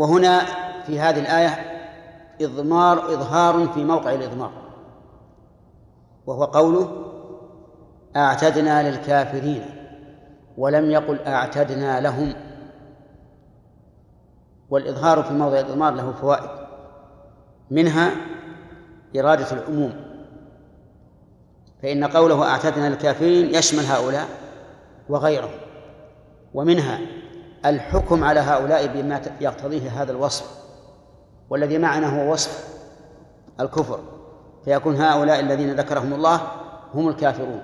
وهنا في هذه الآية إظهار في موقع الإضمار، وهو قوله أعتدنا للكافرين، ولم يقل أعتدنا لهم. والإظهار في موضع الإضمار له فوائد، منها إرادة العموم، فإن قوله أعتدنا للكافرين يشمل هؤلاء وغيرهم، ومنها الحكم على هؤلاء بما يقتضيه هذا الوصف، والذي معنا هو وصف الكفر، فيكون هؤلاء الذين ذكرهم الله هم الكافرون.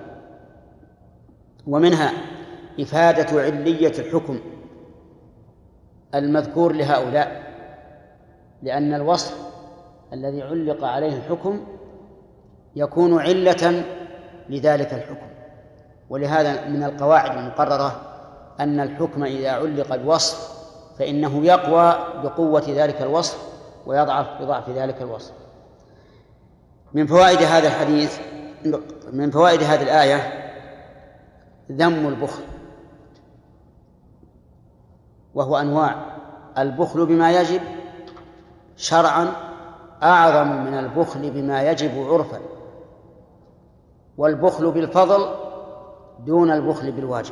ومنها إفادة علية الحكم المذكور لهؤلاء، لأن الوصف الذي علق عليه الحكم يكون علة لذلك الحكم. ولهذا من القواعد المقررة أن الحكم إذا علق بوصف فإنه يقوى بقوة ذلك الوصف ويضعف بضعف ذلك الوصف. من فوائد هذا الحديث، من فوائد هذه الآية ذم البخل، وهو أنواع. البخل بما يجب شرعا أعظم من البخل بما يجب عرفا، والبخل بالفضل دون البخل بالواجب.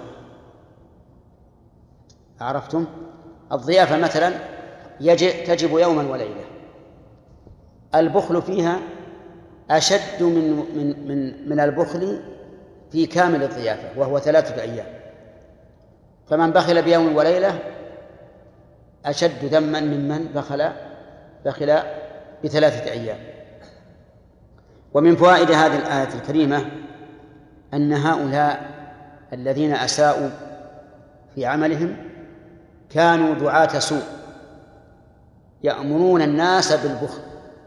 عرفتم؟ الضيافة مثلا تجب يوما وليلة، البخل فيها أشد من البخل في كامل الضيافة، وهو 3 أيام. فمن بخل بيوم وليلة أشد ذما ممن بخل ب3 أيام. ومن فوائد هذه الآية الكريمة أن هؤلاء الذين أساءوا في عملهم كانوا دعاة سوء يأمرون الناس بالبخل.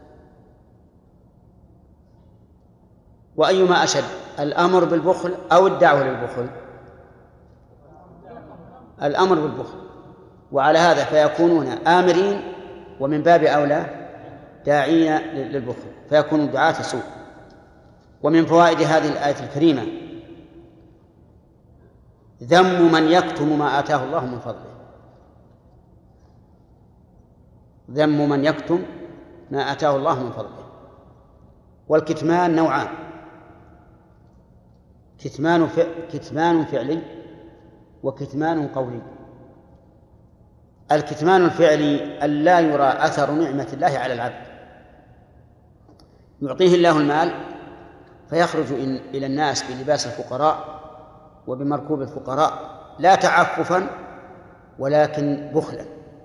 وأيما أشد، الأمر بالبخل أو الدعوة للبخل؟ الأمر بالبخل. وعلى هذا فيكونون آمرين، ومن باب أولى داعين للبخل، فيكونوا دعاة سوء. ومن فوائد هذه الآية الكريمة ذم من يكتم ما آتاه الله من فضله. ذم من يكتم ما آتاه الله من فضله. والكتمان نوعان: كتمان فعلي وكتمان قولي. الكتمان الفعلي أن لا يرى أثر نعمة الله على العبد، يعطيه الله المال فيخرج إلى الناس بلباس الفقراء وبمركوب الفقراء، لا تعففا ولكن بخلا.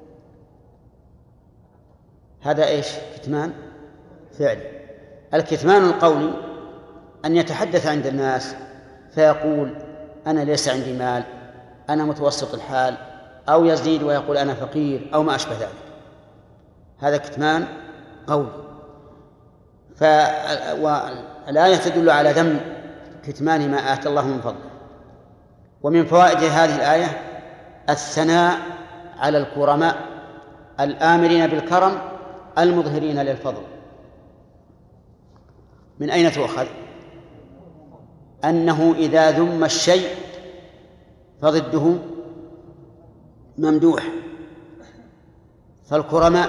هذا إيش؟ كتمان فعلي. الكتمان القولي أن يتحدث عند الناس فيقول أنا ليس عندي مال، أنا متوسط الحال، أو يزيد ويقول أنا فقير، أو ما أشبه ذلك. هذا كتمان قولي. والآية تدل على ذم كتمان ما آتى الله من فضله. ومن فوائد هذه الآية الثناء على الكرماء الآمرين بالكرم المظهرين للفضل. من أين تؤخذ؟ أنه إذا ذم الشيء فضده ممدوح، فالكرماء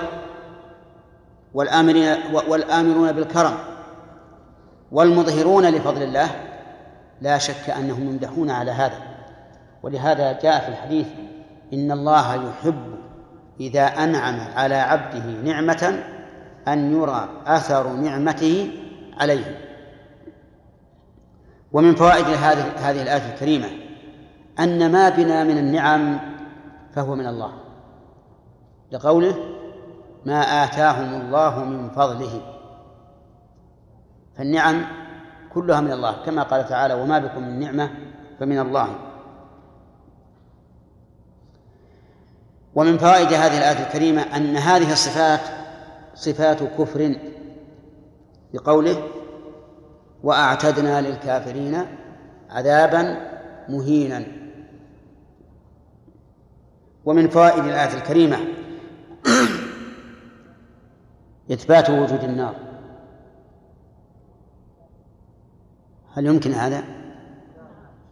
والآمرون بالكرم والمظهرون لفضل الله لا شك أنهم يمدحون على هذا. ولهذا جاء في الحديث إن الله يحب إذا أنعم على عبده نعمة أن يرى أثر نعمته عليه. ومن فوائد هذه الآية الكريمة أن ما بنا من النعم فهو من الله، لقوله ما آتاهم الله من فضله، فالنعم كلها من الله، كما قال تعالى وما بكم من نعمة فمن الله. ومن فوائد هذه الآية الكريمة أن هذه الصفات صفات كفر، بقوله وأعتدنا للكافرين عذابا مهينا. ومن فوائد الآية الكريمة إثبات وجود النار. هل يمكن هذا؟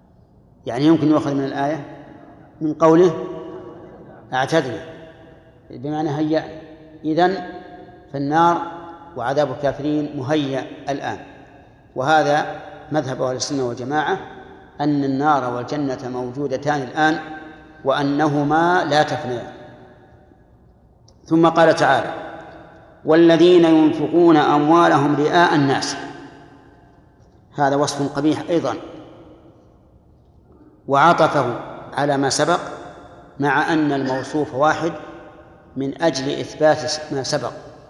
يعني يمكن يؤخذ من الآية من قوله أعتدنا، بمعنى هيأ. إذن فالنار وعذاب الكافرين مهيأ الآن. وهذا مذهب أهل السنة والجماعة، أن النار والجنة موجودتان الآن وأنهما لا تفنيان. ثم قال تعالى: والذين ينفقون أموالهم رئاء الناس. هذا وصف قبيح أيضا، وعطفه على ما سبق، مع أن الموصوف واحد من أجل إثبات ما سبق.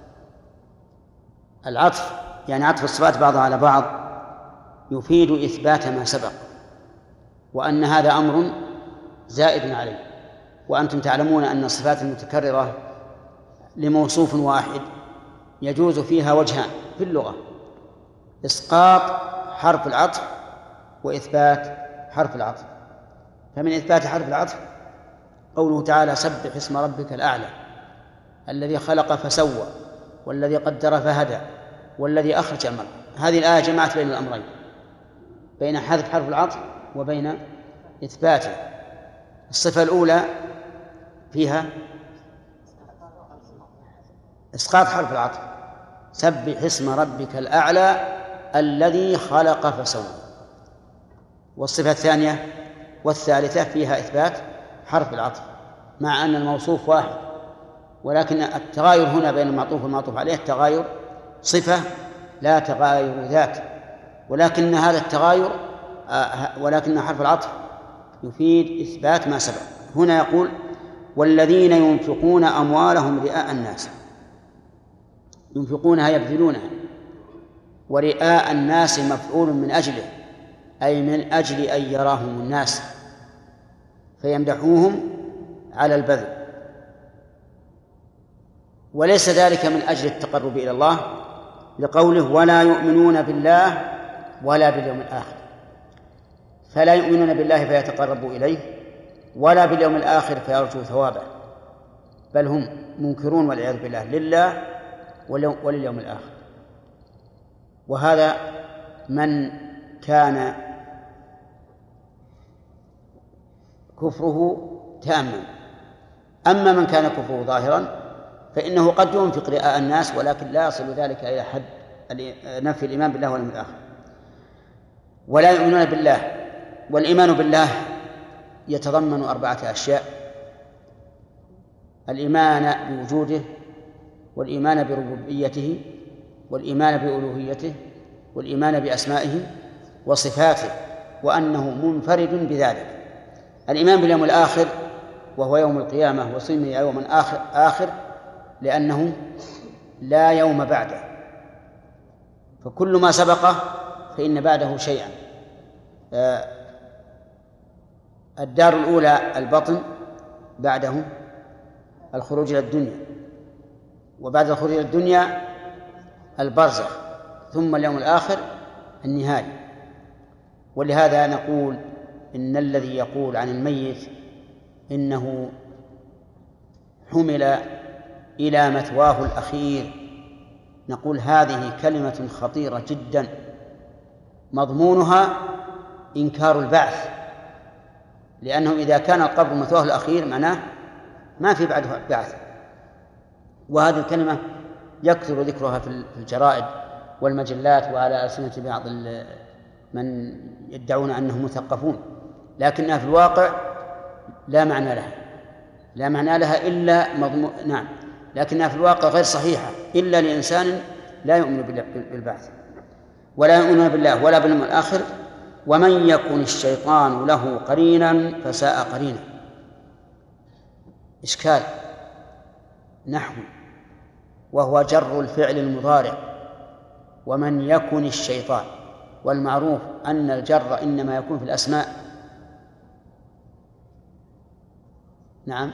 العطف يعني عطف الصفات بعضها على بعض يفيد إثبات ما سبق، وأن هذا أمر زائد عليه. وأنتم تعلمون أن الصفات المتكررة لموصوف واحد يجوز فيها وجهان في اللغة: إسقاط حرف العطف وإثبات حرف العطف. فمن إثبات حرف العطف قوله تعالى: سبح اسم ربك الأعلى الذي خلق فسوى والذي قدر فهدى والذي أخرج المرء. هذه الآية جمعت بين الأمرين، بين حذف حرف العطف وبين إثباته. الصفة الأولى فيها إسقاط حرف العطف: سبح اسم ربك الأعلى الذي خلق فسوى. والصفة الثانية والثالثة فيها إثبات حرف العطف، مع أن الموصوف واحد، ولكن التغاير هنا بين المعطوف والمعطوف عليه تغاير صفة لا تغاير ذات، ولكن هذا التغاير ولكن حرف العطف يفيد إثبات ما سبق. هنا يقول: والذين ينفقون أموالهم رئاء الناس. ينفقونها يبذلونها، ورئاء الناس مفعول من أجله، أي من أجل أن يراهم الناس فيمدحوهم على البذل، وليس ذلك من أجل التقرب إلى الله، لقوله: ولا يؤمنون بالله ولا باليوم الآخر. فلا يؤمنون بالله فيتقربوا إليه، ولا باليوم الآخر فيرجوا ثوابه، بل هم منكرون والعياذ بالله لله ولليوم الآخر. وهذا من كان كفره تاما. أما من كان كفره ظاهرا فإنه قد ينفق رئاء الناس، ولكن لا يصل ذلك إلى حد نفي الإيمان بالله واليوم الآخر. ولا يؤمنون بالله، والإيمان بالله يتضمن 4 أشياء: الإيمان بوجوده، والإيمان بربوبيته، والإيمان بألوهيته، والإيمان بأسمائه وصفاته، وأنه منفرد بذلك. الإيمان باليوم الآخر وهو يوم القيامة، وسمي يوما آخر لأنه لا يوم بعده، فكل ما سبقه فإن بعده شيئا. الدار الأولى البطن، بعده الخروج إلى الدنيا، وبعد الخروج إلى الدنيا البرزخ، ثم اليوم الآخر النهاية. ولهذا نقول إن الذي يقول عن الميت إنه حمل إلى مثواه الأخير، نقول هذه كلمة خطيرة جدا، مضمونها إنكار البعث، لأنه إذا كان القبر مثواه الأخير معناه ما في بعده بعث. وهذه الكلمة يكثر ذكرها في الجرائد والمجلات وعلى ألسنة بعض من يدعون أنهم مثقفون، لكنها في الواقع لا معنى لها إلا مضمون، نعم، لكنها في الواقع غير صحيحة إلا لإنسان لا يؤمن بالبعث. ولا يؤمن بالله ولا باليوم الآخر. ومن يكن الشيطان له قرينا فساء قرينا. إشكال نحو، وهو جر الفعل المضارع: ومن يكن الشيطان، والمعروف أن الجر إنما يكون في الأسماء. نعم،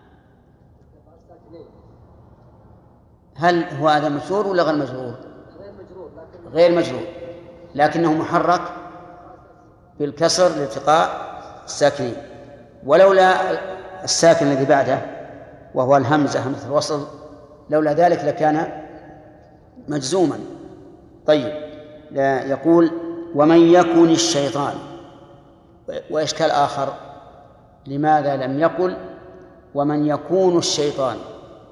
هل هو هذا مجرور ولا غير مجرور؟ غير مجرور، لكنه محرك بالكسر لالتقاء الساكنين. ولولا الساكن الذي بعده وهو الهمزة، همزة الوصل، لولا ذلك لكان مجزوما. طيب، يقول: ومن يكن الشيطان. وإشكال آخر: لماذا لم يقل ومن يكون الشيطان؟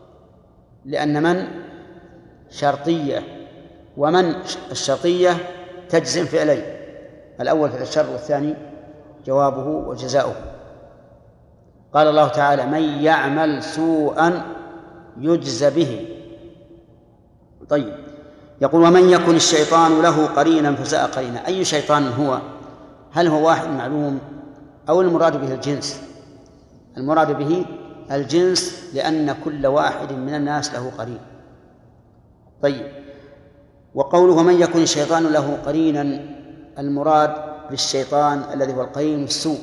لأن من شرطية، ومن الشرطية تجزم فعلين، الأول فعل الشر والثاني جوابه وجزاؤه. قال الله تعالى: من يعمل سوءا يجز به. طيب، يقول: ومن يكن الشيطان له قرينا فساء قرينا. أي شيطان هو؟ هل هو واحد معلوم أو المراد به الجنس؟ المراد به الجنس، لأن كل واحد من الناس له قرين. طيب، وقوله: ومن يكن الشيطان له قرينا، المراد بالشيطان الذي هو القرين السوء.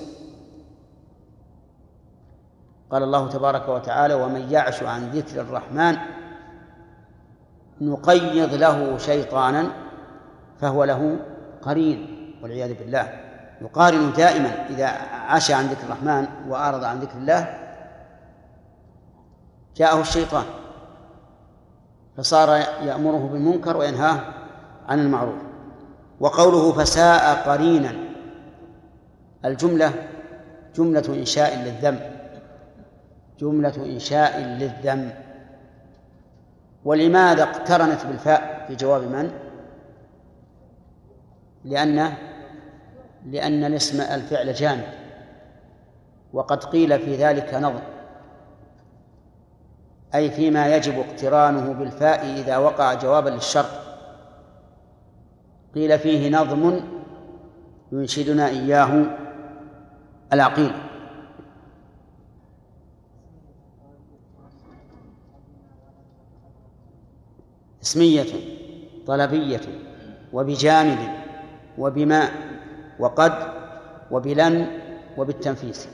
قال الله تبارك وتعالى: ومن يعش عن ذكر الرحمن نقيض له شيطانا فهو له قرين، والعياذ بالله. يقارن دائما إذا عاش عن ذكر الرحمن وأعرض عن ذكر الله جاءه الشيطان، فصار يأمره بالمنكر وينهاه عن المعروف. وقوله: فساء قرينا، الجملة جملة إنشاء للذم، جملة إنشاء للذم. ولماذا اقترنت بالفاء في جواب من؟ لأن الاسم الفعل جامد، وقد قيل في ذلك نظم، أي فيما يجب اقترانه بالفاء إذا وقع جوابا للشرط. قيل فيه نظم ينشدنا إياه العقيل. اسمية طلبية وبجامد وبما وقد وبلن وبالتنفيس.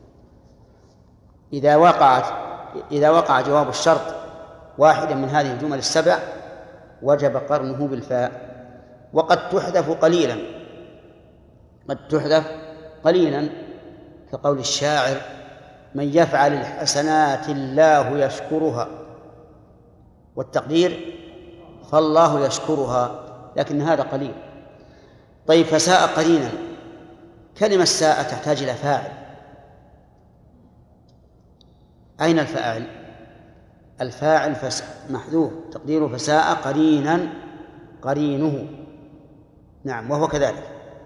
إذا وقع جواب الشرط واحدا من هذه الجمل السبع وجب قرنه بالفاء. وقد تحذف قليلا، قد تحذف قليلا، كقول الشاعر: من يفعل الحسنات الله يشكرها، والتقدير: فالله يشكرها، لكن هذا قليل. طيب، فساء قرينا، كلمة ساء تحتاج إلى فاعل. أين الفاعل؟ الفاعل محذوف، تقديره: فساء قرينا قرينه. نعم، وهو كذلك.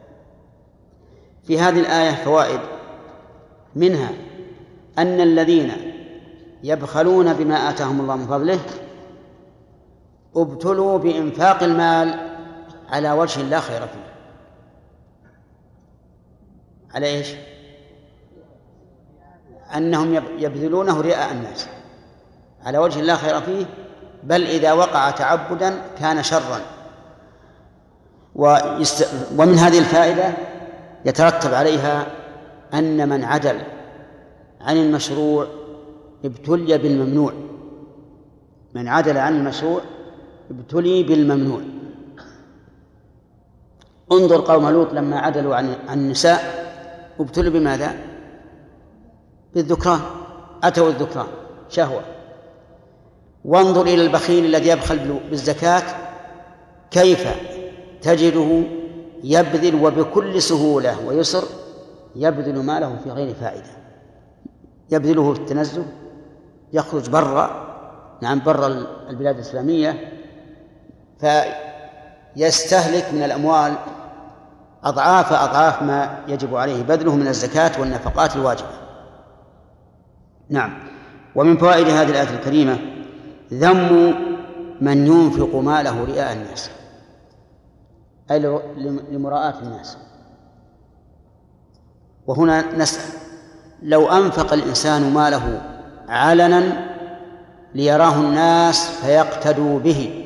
في هذه الآية فوائد، منها أن الذين يبخلون بما آتاهم الله من فضله ابتلوا بإنفاق المال على وجه لا خير فيه. على إيش؟ أنهم يبذلونه رئاء الناس على وجه لا خير فيه، بل إذا وقع تعبدا كان شرا. ومن هذه الفائدة يترتب عليها أن من عدل عن المشروع ابتلي بالممنوع. من عدل عن المشروع ابتلي بالممنوع. انظر قوم لوط لما عدلوا عن النساء ابتلوا بماذا؟ بالذكران، أتوا الذكران شهوة. وانظر إلى البخيل الذي يبخل بالزكاة، كيف تجده يبذل وبكل سهولة ويسر يبذل ماله في غير فائدة، يبذله في التنزه، يخرج برا البلاد الإسلامية فيستهلك من الأموال أضعاف ما يجب عليه بذله من الزكاة والنفقات الواجبة. نعم. ومن فوائد هذه الآية الكريمة ذم من ينفق ماله رئاء الناس، أي لمراءة الناس. وهنا نسأل: لو أنفق الإنسان ماله علنا ليراه الناس فيقتدوا به،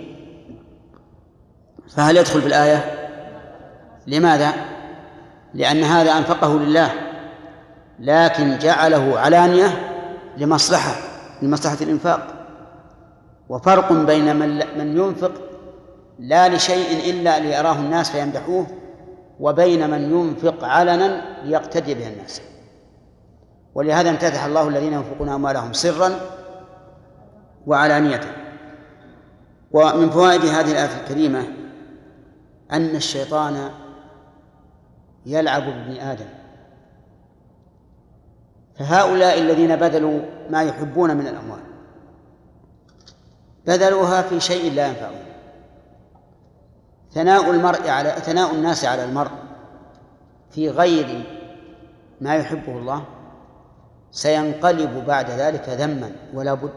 فهل يدخل في الآية؟ لماذا؟ لأن هذا أنفقه لله، لكن جعله علانية لمصلحة الإنفاق. وفرق بين من ينفق لا لشيء إلا ليراه الناس فيمدحوه، وبين من ينفق علنا ليقتدي به الناس. ولهذا امتدح الله الذين ينفقون أموالهم سرا وعلانية. ومن فوائد هذه الآية الكريمة أن الشيطان يلعب بابن آدم، فهؤلاء الذين بذلوا ما يحبون من الأموال بذلوها في شيء لا ينفعهم. ثناء الناس على المرء في غير ما يحبه الله سينقلب بعد ذلك ذما ولا بد.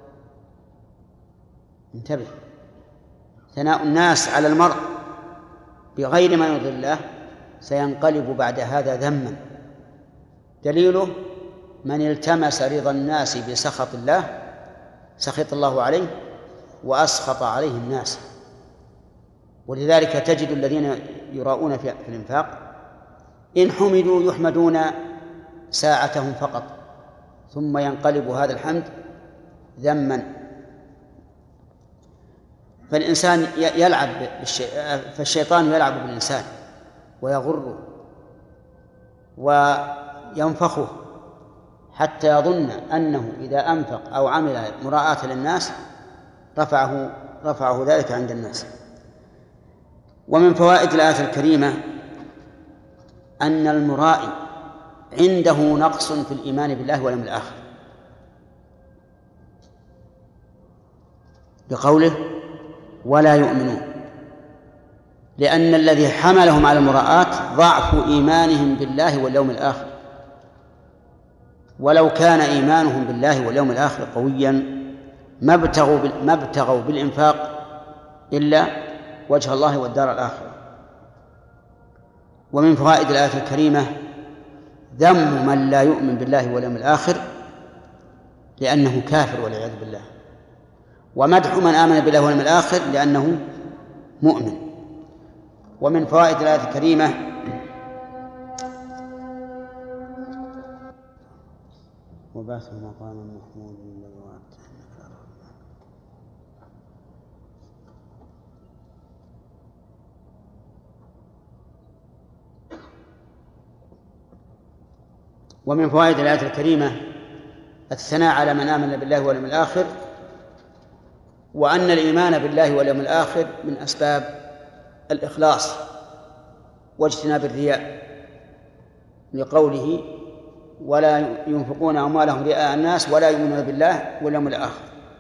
انتبه، ثناء الناس على المرء بغير ما يرضي الله سينقلب بعد هذا ذما. دليله من التمس رضا الناس بسخط الله سخط الله عليه وأسخط عليه الناس. ولذلك تجد الذين يراؤون في الإنفاق إن حمدوا يحمدون ساعتهم فقط، ثم ينقلب هذا الحمد ذما. فالإنسان يلعب فالشيطان يلعب بالإنسان ويغره وينفخه حتى يظن أنه إذا أنفق أو عمل مراعاة للناس رفعه ذلك عند الناس. ومن فوائد الآية الكريمة أن المرائي عنده نقص في الإيمان بالله واليوم الآخر، بقوله ولا يؤمنون، لأن الذي حملهم على المراءة ضعف إيمانهم بالله واليوم الآخر. ولو كان إيمانهم بالله واليوم الآخر قويا ما ابتغوا بالإنفاق إلا وجه الله والدار الآخرة. ومن فوائد الآية الكريمة ذم من لا يؤمن بالله واليوم الآخر لأنه كافر والعياذ بالله، ومدح من آمن بالله واليوم الآخر لأنه مؤمن. ومن فوائد الآية الكريمة وبعث مقام محمود الذي وعدته. ومن فوائد الآية الكريمة الثناء على من آمن بالله واليوم الآخر، وأن الإيمان بالله واليوم الآخر من أسباب الإخلاص واجتناب الرياء، لقوله ولا ينفقون أموالهم رئاء الناس ولا يؤمنون بالله واليوم الآخر.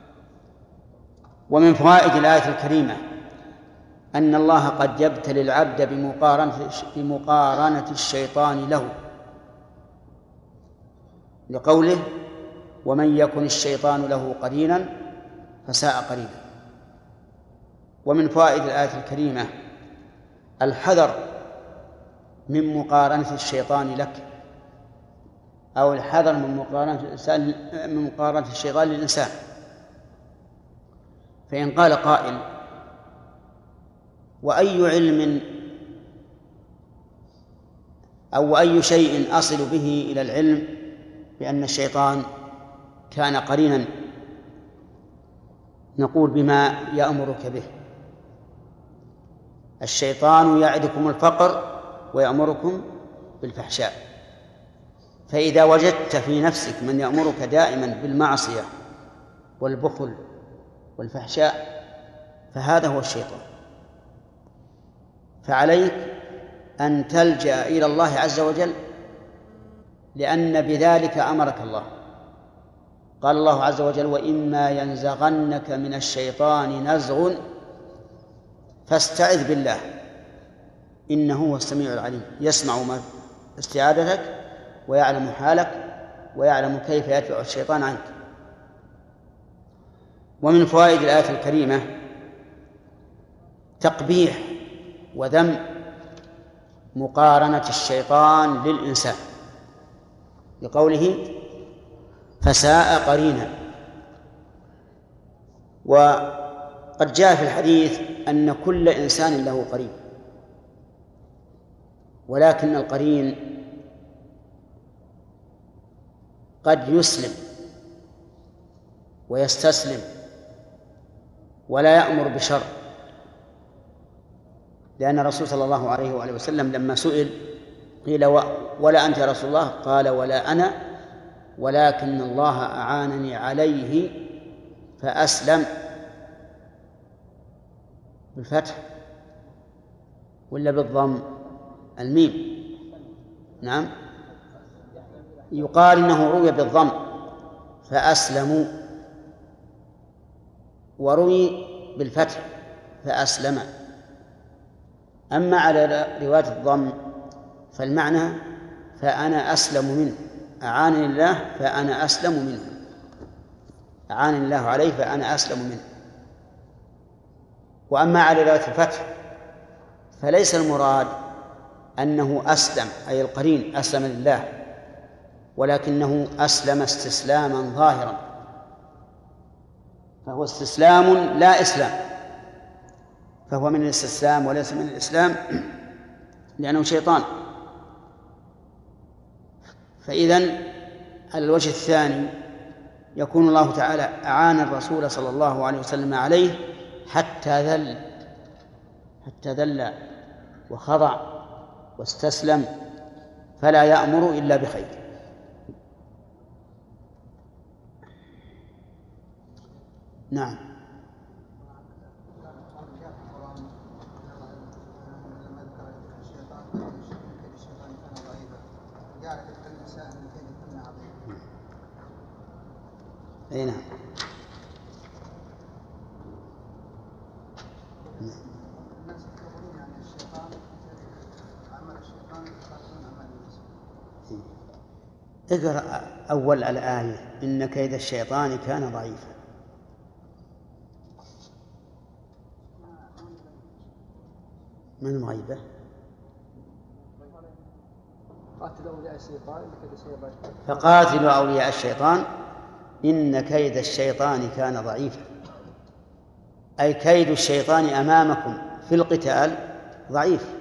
ومن فوائد الآية الكريمة أن الله قد يبتلي العبد بمقارنة الشيطان له، لقوله ومن يكن الشيطان له قرينا فساء قرينا. ومن فوائد الآية الكريمة الحذر من مقارنة الشيطان لك، أو الحذر من مقارنة الشيطان للإنسان. فإن قال قائل وأي علم أو أي شيء أصل به إلى العلم بأن الشيطان كان قرينا، نقول بما يأمرك به. الشيطان يعدكم الفقر ويأمركم بالفحشاء، فإذا وجدت في نفسك من يأمرك دائما بالمعصية والبخل والفحشاء فهذا هو الشيطان. فعليك أن تلجأ إلى الله عز وجل، لأن بذلك أمرك الله. قال الله عز وجل وإما ينزغنك من الشيطان نزغ فاستعذ بالله إنه هو السميع العليم، يسمع ما استعاذتك ويعلم حالك ويعلم كيف يدفع الشيطان عنك. ومن فوائد الآية الكريمة تقبيح وذم مقارنة الشيطان للإنسان، لقوله فساء قرينا. وقد جاء في الحديث أن كل إنسان له قرين، ولكن القرين قد يسلم ويستسلم ولا يأمر بشر، لأن الرسول صلى الله عليه وآله وسلم لما سئل قيل ولا أنت يا رسول الله؟ قال ولا أنا، ولكن الله أعانني عليه فأسلم. بالفتح ولا بالضم؟ الميم. نعم، يقال إنه روي بالضم فأسلموا. وروي بالفتح فأسلم. أما على رواية الضم فالمعنى فأنا أسلم منه، أعانني الله فأنا أسلم منه، أعانني الله عليه فأنا أسلم منه. وأما على رواية الفتح فليس المراد أنه أسلم أي القرين أسلم لله، ولكنه أسلم استسلاما ظاهرا، فهو استسلام لا إسلام، فهو من الاستسلام وليس من الإسلام لأنه شيطان. فإذن على الوجه الثاني يكون الله تعالى أعان الرسول صلى الله عليه وسلم عليه حتى ذل وخضع واستسلم، فلا يأمر إلا بخير. نعم. أي نعم. اقرأ أول الآية إن كيد الشيطان كان ضعيفا. من غيبة؟ فقاتلوا أولياء الشيطان إن كيد الشيطان كان ضعيفا، أي كيد الشيطان أمامكم في القتال ضعيف،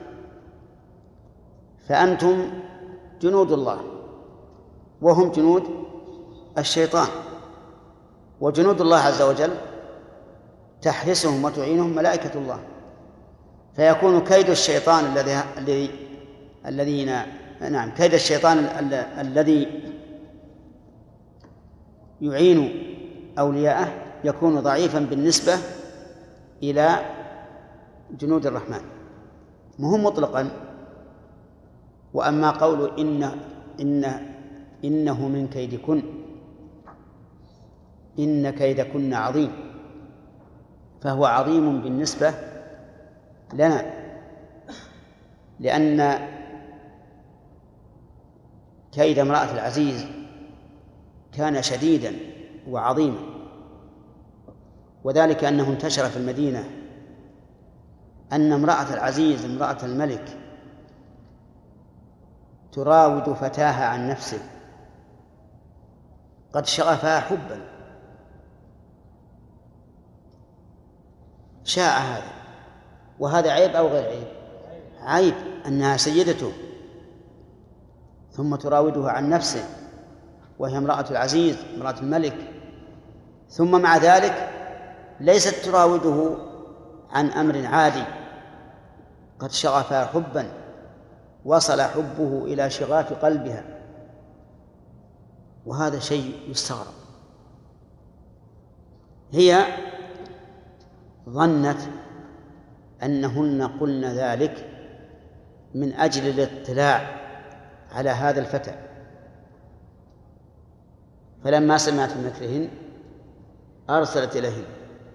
فأنتم جنود الله وهم جنود الشيطان، وجنود الله عز وجل تحرسهم وتعينهم ملائكة الله، فيكون كيد الشيطان كيد الشيطان الذي يعين أولياءه يكون ضعيفا بالنسبة إلى جنود الرحمن، مهم مطلقا. وأما قول إنه من كيدكن، إن كيدكن عظيم، فهو عظيم بالنسبة لنا، لأن كيد امرأة العزيز كان شديدا وعظيما، وذلك أنه انتشر في المدينة أن امرأة العزيز امرأة الملك تراود فتاها عن نفسه قد شغفها حبا. شاع هذا، وهذا عيب أو غير عيب؟ عيب أنها سيدته ثم تراودها عن نفسه وهي امرأة العزيز امرأة الملك، ثم مع ذلك ليست تراوده عن أمر عادي، قد شغفها حبا وصل حبه إلى شغاف قلبها، وهذا شيء يستغرب. هي ظنت أنهن قلن ذلك من أجل الاطلاع على هذا الفتى، فلما سمعت بمكرهن أرسلت إليهن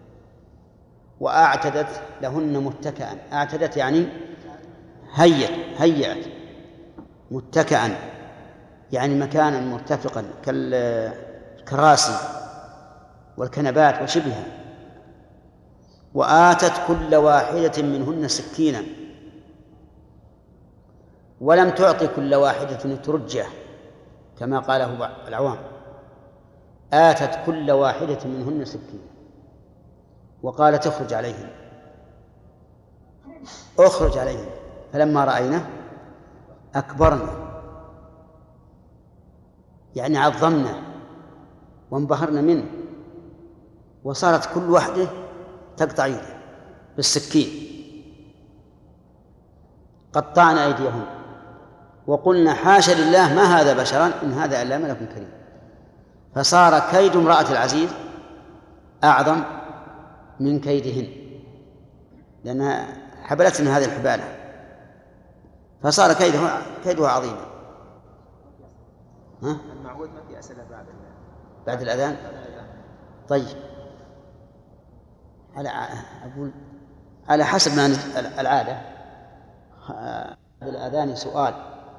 وأعتدت لهن متكئا. أعتدت يعني هيأت، متكئا يعني مكانا مرتفقا كالكراسي والكنبات وشبهها. وآتت كل واحدة منهن سكينا، ولم تعطي كل واحدة ترجه كما قاله العوام، آتت كل واحدة منهن سكينا وقالت اخرج عليهم، اخرج عليهم. فلما رأيناه أكبرنا، يعني عظمنا وانبهرنا منه، وصارت كل واحدة تقطع يده بالسكين، قطعنا أيديهم وقلنا حاشا لله ما هذا بشرا إن هذا إلا ملك كريم. فصار كيد امرأة العزيز أعظم من كيدهن، لأنها حبلتنا هذه الحبالة، فصار كيدها عظيما. المعود ما في أسئلة بعد الأذان. طيب أقول على حسب ما العادة بالأذان سؤال،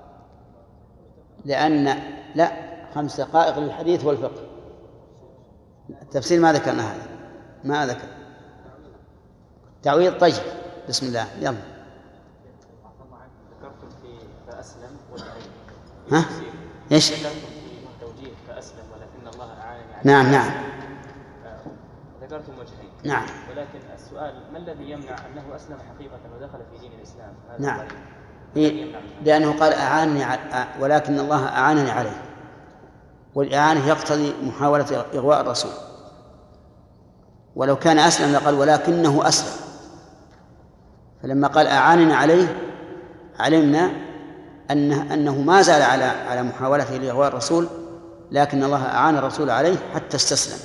لأن لا 5 دقائق للحديث والفقه. التفسير ما ذكرنا هذا، ما ذكر تعويض. طيب بسم الله يلا. ذكرتم في فأسلم وجهين. ها ايش؟ ذكرتم في توجيه فأسلم ولكن الله أعانني عليه. نعم ذكرتم وجهين. نعم. ولكن السؤال ما الذي يمنع أنه أسلم حقيقة ودخل في دين الإسلام؟ نعم. لأنه قال أعانني ولكن الله أعانني عليه، والإعانة يقتضي محاولة إغواء الرسول. ولو كان أسلم لقال ولكنه أسلم، فلما قال أعانني عليه علمنا أنه ما زال على محاولته لإغواء الرسول، لكن الله أعان الرسول عليه حتى استسلم.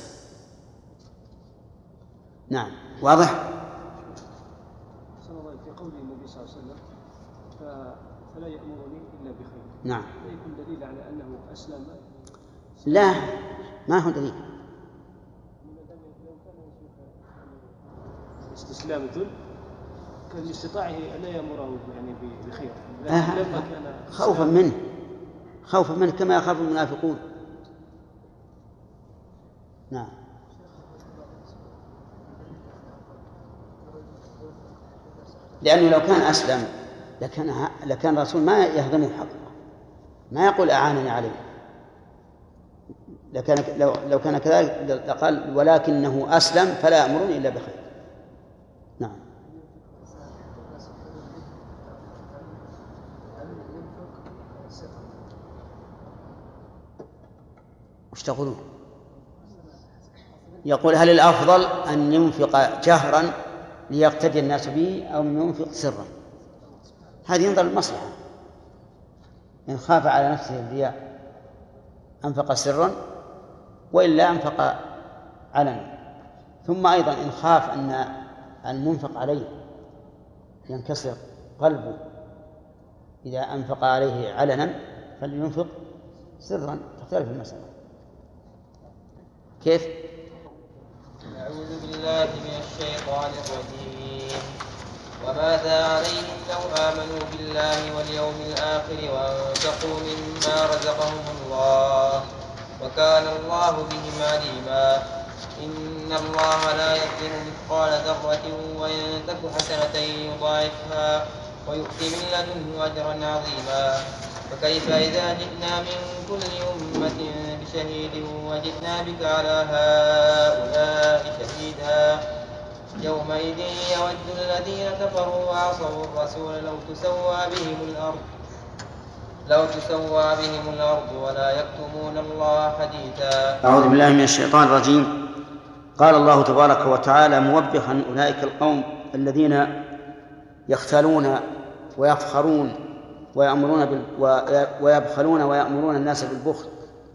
نعم واضح؟ في قول النبي صلى الله عليه وسلم فلا يأمرني إلا بخير. نعم. يكون دليل على أنه أسلم؟ لا ما هو دليل. استسلام الذل كان لاستطاعه ألا يأمره يعني بخير، لما كان خوفا منه كما يخاف المنافقون. نعم. لأنه لو كان أسلم لكان الرسول ما يهضمه حقه، ما يقول أعانني عليه. لو كان كذلك لقال ولكنه أسلم فلا يأمرني إلا بخير. نعم. وش تقولون؟ يقول هل الأفضل أن ينفق جهرا ليقتدي الناس به أو ينفق سرا؟ هذه ينظر المصلحة. إن خاف على نفسه الرياء أنفق سرا، وإلا أنفق علنا. ثم أيضا إن خاف أن المنفق عليه ينكسر قلبه إذا أنفق عليه علنا فلينفق سرا. تختلف المسألة. كيف؟ أعوذ بالله من الشيطان الرجيم. وماذا عليهم لو آمنوا بالله واليوم الآخر وأنفقوا مما رزقهم الله وكان الله بهم عليما. إن الله لا يظلم مثقال ذرة وإن تك حسنة يضاعفها ويؤتي من لدنه أجرا عظيما. فكيف إذا جئنا من كل أمة بشهيد وجئنا بك على هؤلاء شهيدا. يومئذ يود الذين كفروا وعصوا الرسول لو تسوى بهم الأرض ولا يكتمون الله حديثا. أعوذ بالله من الشيطان الرجيم. قال الله تبارك وتعالى موبخا أولئك القوم الذين يختالون ويفخرون ويبخلون ويأمرون الناس بالبخل،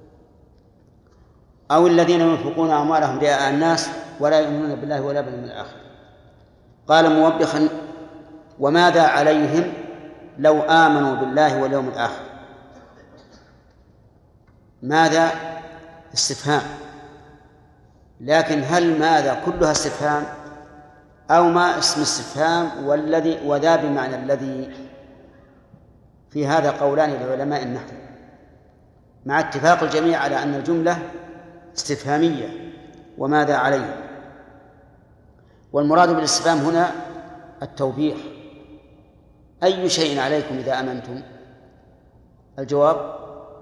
أو الذين ينفقون أموالهم رئاء الناس ولا يؤمنون بالله ولا باليوم الآخر. قال موبخا وماذا عليهم لو آمنوا بالله واليوم الآخر. ماذا استفهام، لكن هل ماذا كلها استفهام أو ما اسم استفهام والذي وذا بمعنى الذي؟ في هذا قولان لعلماء النحو، مع اتفاق الجميع على أن الجملة استفهامية وماذا عليهم. والمراد بالاستفهام هنا التوبيخ. أي شيء عليكم إذا آمنتم؟ الجواب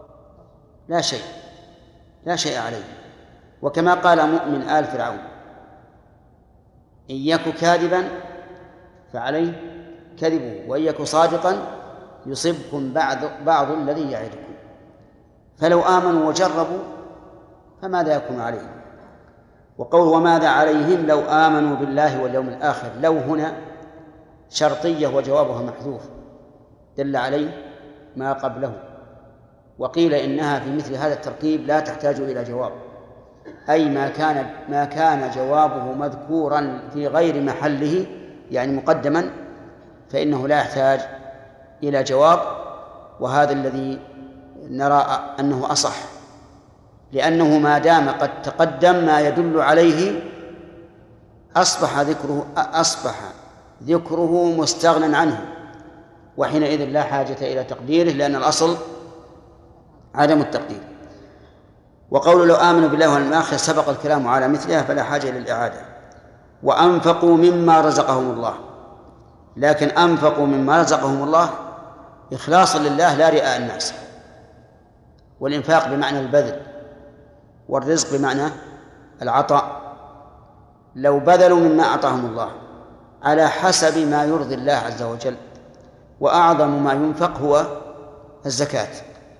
لا شيء عليكم. وكما قال مؤمن آل فرعون إن يك كاذبا فعليه كذبه وإن يك صادقا يصبكم بعض الذي يعدكم. فلو آمنوا وجربوا فماذا يكون عليهم؟ وقول وماذا عليهم لو آمنوا بالله واليوم الآخر، لو هنا شرطية وجوابها محذوف دل عليه ما قبله. وقيل إنها في مثل هذا التركيب لا تحتاج إلى جواب، أي ما كان جوابه مذكورا في غير محله يعني مقدما فإنه لا يحتاج إلى جواب. وهذا الذي نرى أنه أصح، لأنه ما دام قد تقدم ما يدل عليه أصبح ذكره مستغنى عنه، وحينئذ لا حاجة إلى تقديره، لأن الأصل عدم التقدير. وقول لو آمنوا بالله واليوم الآخر سبق الكلام على مثلها فلا حاجة إلى الإعادة. وأنفقوا مما رزقهم الله، لكن أنفقوا مما رزقهم الله إخلاصا لله لا رئاء الناس. والإنفاق بمعنى البذل، والرزق بمعنى العطاء. لو بذلوا مما أعطاهم الله على حسب ما يرضي الله عز وجل، وأعظم ما ينفق هو الزكاة،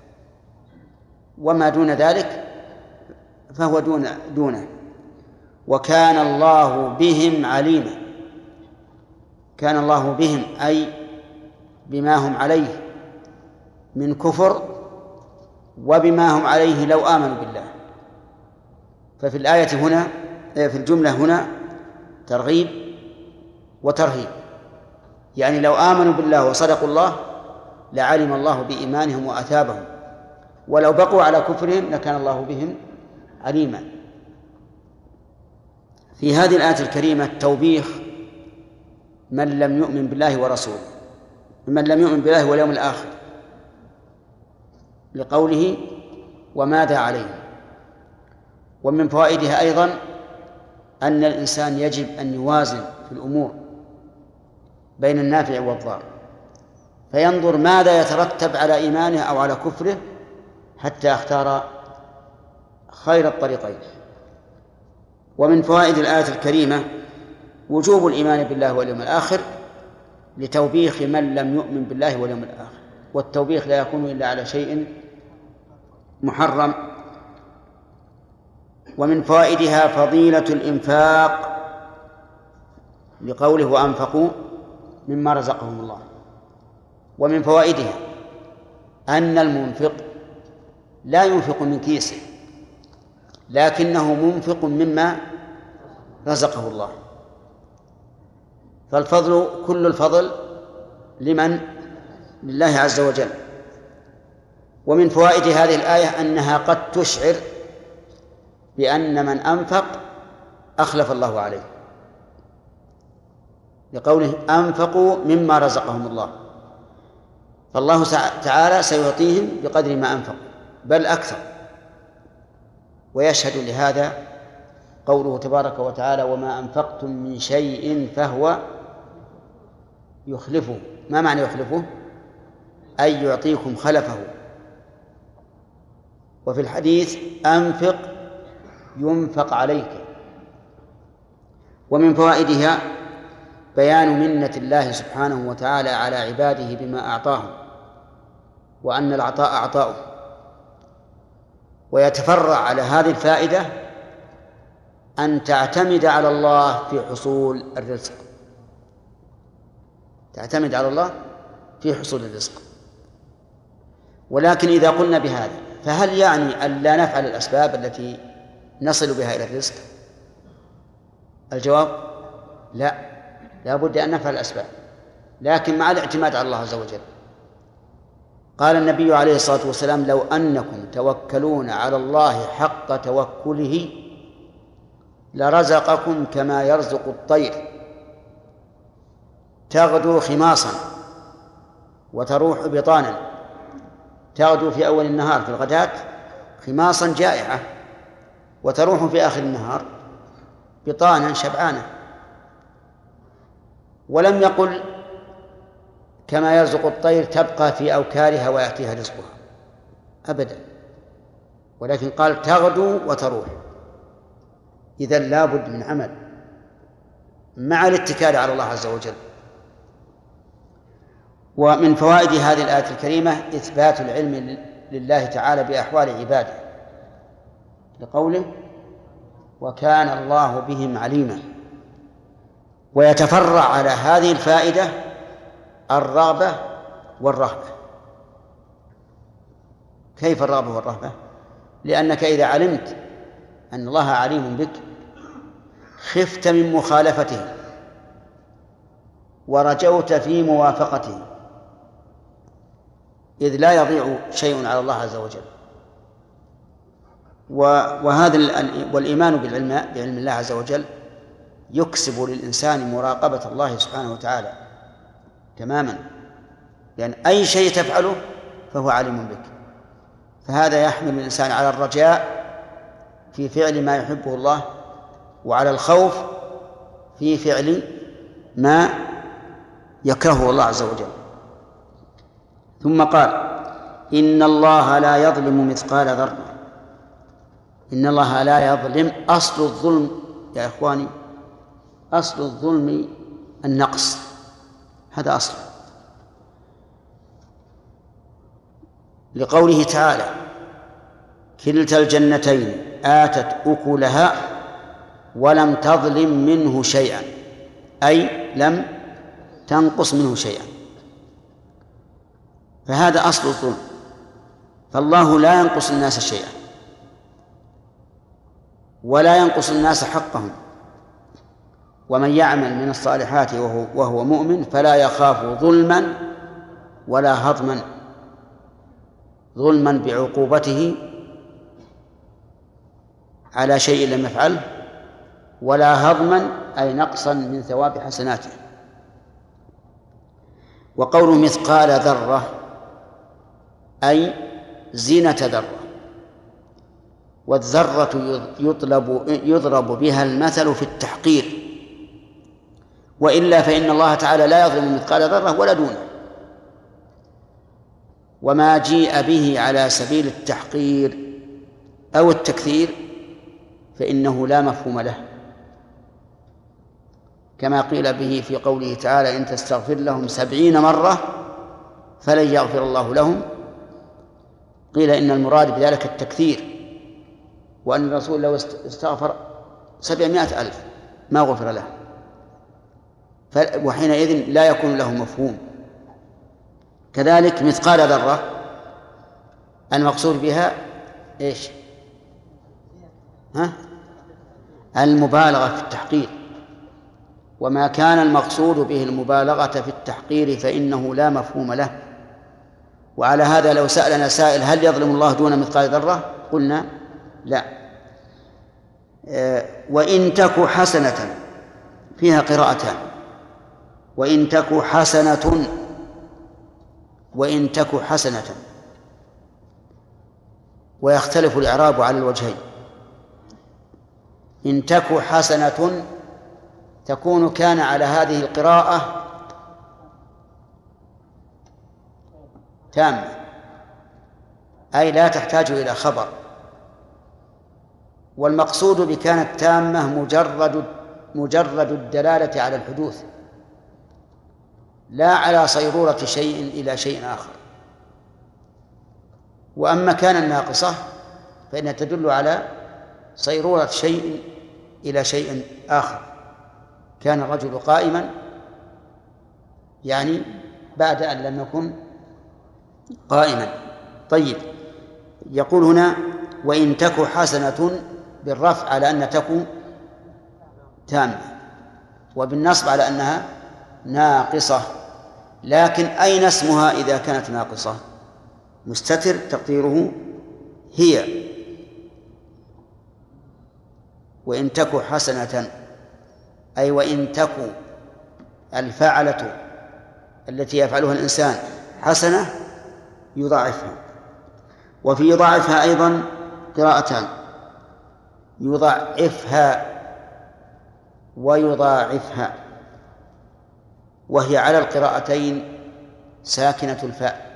وما دون ذلك فهو دونه. وكان الله بهم عليما. كان الله بهم أي بما هم عليه من كفر، وبما هم عليه لو آمنوا بالله. ففي الآية هنا، في الجملة هنا، ترغيب وترهيب، يعني لو آمنوا بالله وصدقوا الله لعلم الله بإيمانهم وأثابهم، ولو بقوا على كفرهم لكان الله بهم عليما. في هذه الآية الكريمة توبيخ من لم يؤمن بالله ورسوله، من لم يؤمن بالله واليوم الآخر، لقوله وماذا عليهم. ومن فوائدها أيضا أن الإنسان يجب أن يوازن في الأمور بين النافع والضار، فينظر ماذا يترتب على إيمانه أو على كفره حتى اختار خير الطريقين. ومن فوائد الآية الكريمة وجوب الإيمان بالله واليوم الآخر لتوبيخ من لم يؤمن بالله واليوم الآخر، والتوبيخ لا يكون إلا على شيء محرم. ومن فوائدها فضيلة الإنفاق لقوله وأنفقوا مما رزقهم الله. ومن فوائدها أن المنفق لا ينفق من كيسه، لكنه منفق مما رزقه الله، فالفضل كل الفضل لمن؟ لله عز وجل. ومن فوائد هذه الآية أنها قد تشعر بأن من أنفق أخلف الله عليه، لقوله أنفقوا مما رزقهم الله، فالله تعالى سيعطيهم بقدر ما أنفقوا بل أكثر. ويشهد لهذا قوله تبارك وتعالى وما أنفقتم من شيء فهو يخلفه. ما معنى يخلفه؟ أي يعطيكم خلفه. وفي الحديث أنفق ينفق عليك. ومن فوائدها بيان منة الله سبحانه وتعالى على عباده بما أعطاهم، وأن العطاء عطاؤه. ويتفرع على هذه الفائدة أن تعتمد على الله في حصول الرزق، تعتمد على الله في حصول الرزق. ولكن إذا قلنا بهذا فهل يعني أن لا نفعل الأسباب التي نصل بها إلى الرزق؟ الجواب لا، لا بد أن نفعل الأسباب، لكن مع الاعتماد على الله عز وجل. قال النبي عليه الصلاة والسلام لو أنكم توكلون على الله حق توكله لرزقكم كما يرزق الطير تغدو خماصا وتروح بطانا. تغدو في أول النهار في الغداة خماصا جائعة، وتروح في آخر النهار بطانا شبعانة. ولم يقل كما يرزق الطير تبقى في أوكارها ويأتيها رزقها أبدا، ولكن قال تغدو وتروح. إذن لا بد من عمل مع الاتكال على الله عز وجل. ومن فوائد هذه الآية الكريمة إثبات العلم لله تعالى بأحوال عباده، لقوله وكان الله بهم عليما. ويتفرع على هذه الفائدة الرغبة والرهبة. كيف الرغبة والرهبة؟ لأنك إذا علمت أن الله عليم بك خفت من مخالفته ورجوت في موافقته، إذ لا يضيع شيء على الله عز وجل. وهذا والإيمان بعلم الله عز وجل يكسب للإنسان مراقبة الله سبحانه وتعالى تماما، لأن أي شيء تفعله فهو عليم بك. فهذا يحمل الإنسان على الرجاء في فعل ما يحبه الله، وعلى الخوف في فعل ما يكرهه الله عز وجل. ثم قال: إن الله لا يظلم مثقال ذرة. إن الله لا يظلم. أصل الظلم يا إخواني، أصل الظلم النقص، هذا أصل. لقوله تعالى: كلتا الجنتين آتت أكلها ولم تظلم منه شيئا، أي لم تنقص منه شيئا. فهذا أصل الظلم، فالله لا ينقص الناس شيئا ولا ينقص الناس حقهم. ومن يعمل من الصالحات وهو مؤمن فلا يخاف ظلما ولا هضما. ظلما بعقوبته على شيء لم يفعله، ولا هضما أي نقصا من ثواب حسناته. وقوله مثقال ذرة أي زينة ذرة، والذرة يضرب بها المثل في التحقير، وإلا فإن الله تعالى لا يظلم مثقال ذرة ولا دونه. وما جيء به على سبيل التحقير أو التكثير فإنه لا مفهوم له، كما قيل به في قوله تعالى: إن تستغفر لهم 70 مرة فلن يغفر الله لهم. قيل إن المراد بذلك التكثير، وأن الرسول لو استغفر 700,000 ما غفر له، وحينئذ لا يكون له مفهوم. كذلك مثقال ذرة المقصود بها إيش؟ المبالغة في التحقير، وما كان المقصود به المبالغة في التحقير فإنه لا مفهوم له. وعلى هذا لو سألنا سائل: هل يظلم الله دون مثقال ذرة؟ قلنا لا. وإن تك حسنة فيها قراءتان: وإن تك حسنة، وإن تك حسنة، ويختلف الإعراب على الوجهين. إن تك حسنة تكون كان على هذه القراءة تامة، أي لا تحتاج إلى خبر. والمقصود بكانت تامة مجرد الدلالة على الحدوث، لا على صيرورة شيء إلى شيء آخر. وأما كان ناقصة فإنها تدل على صيرورة شيء إلى شيء آخر. كان الرجل قائما، يعني بعد أن لم يكن قائما. طيب، يقول هنا: وإن تك حسنة، بالرفع على أن تكون تامة، وبالنصب على أنها ناقصة. لكن أين اسمها إذا كانت ناقصة؟ مستتر تقديره هي. وإن تك حسنة أي وإن تك الفعلة التي يفعلها الإنسان حسنة يضاعفها. وفي يضاعفها أيضا قراءتان: يضاعفها ويضاعفها، وهي على القراءتين ساكنة الفاء،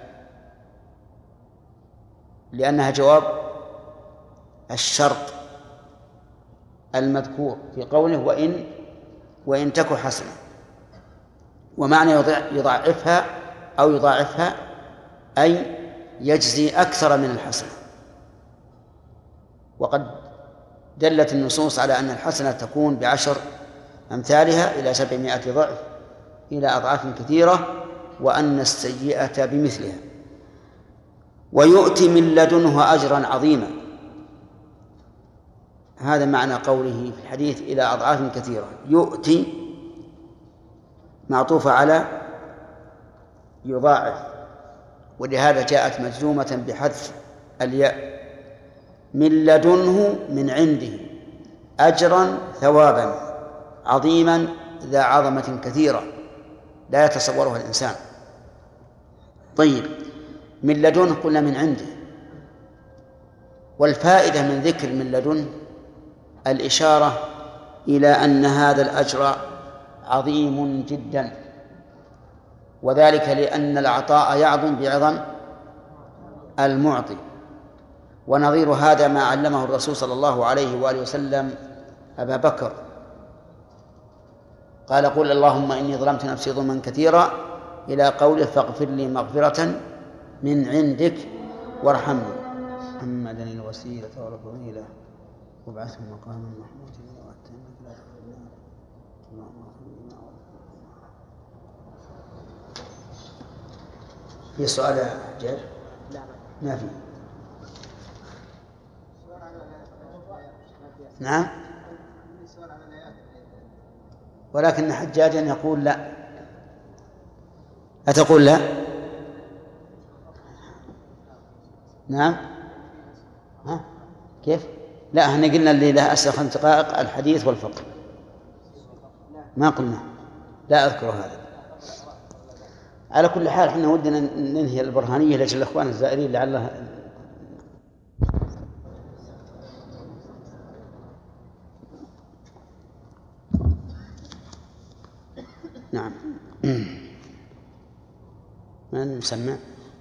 لأنها جواب الشرط المذكور في قوله وإن تك حسنة. ومعنى يضاعفها أو يضاعفها أي يجزي أكثر من الحسنة. وقد دلت النصوص على أن الحسنة تكون ب10 أمثالها إلى 700 ضعف إلى أضعاف كثيرة، وأن السيئة بمثلها. ويؤتي من لدنه أجرا عظيما، هذا معنى قوله في الحديث إلى أضعاف كثيرة. يؤتي معطوفة على يضاعف، ولهذا جاءت مجزومة بحذف الياء. من لدنه من عنده، أجرا ثوابا، عظيما ذا عظمة كثيرة لا يتصورها الإنسان. طيب، من لدنه قلنا من عنده، والفائدة من ذكر من لدنه الإشارة إلى أن هذا الأجر عظيم جدا، وذلك لأن العطاء يعظم بعظم المعطي. ونظير هذا ما علمه الرسول صلى الله عليه وآله وسلم أبا بكر، قال: قل اللهم إني ظلمت نفسي ظلما كثيرا، إلى قوله: فاغفر لي مغفرة من عندك وارحمني. محمدا الوسيلة والفضيلة وابعثه مقاما محمودا في سؤال يا حجاج؟ ما في. نعم، ولكن حجاجا يقول لا. أتقول لا؟ نعم. ها؟ كيف؟ لا، احنا قلنا اللي له أسئلة 5 دقائق الحديث والفقه، ما قلنا، لا أذكر هذا. على كل حال احنا ودنا ننهي البرهانية لأجل الأخوان الزائرين لعله. نعم. من مسمى؟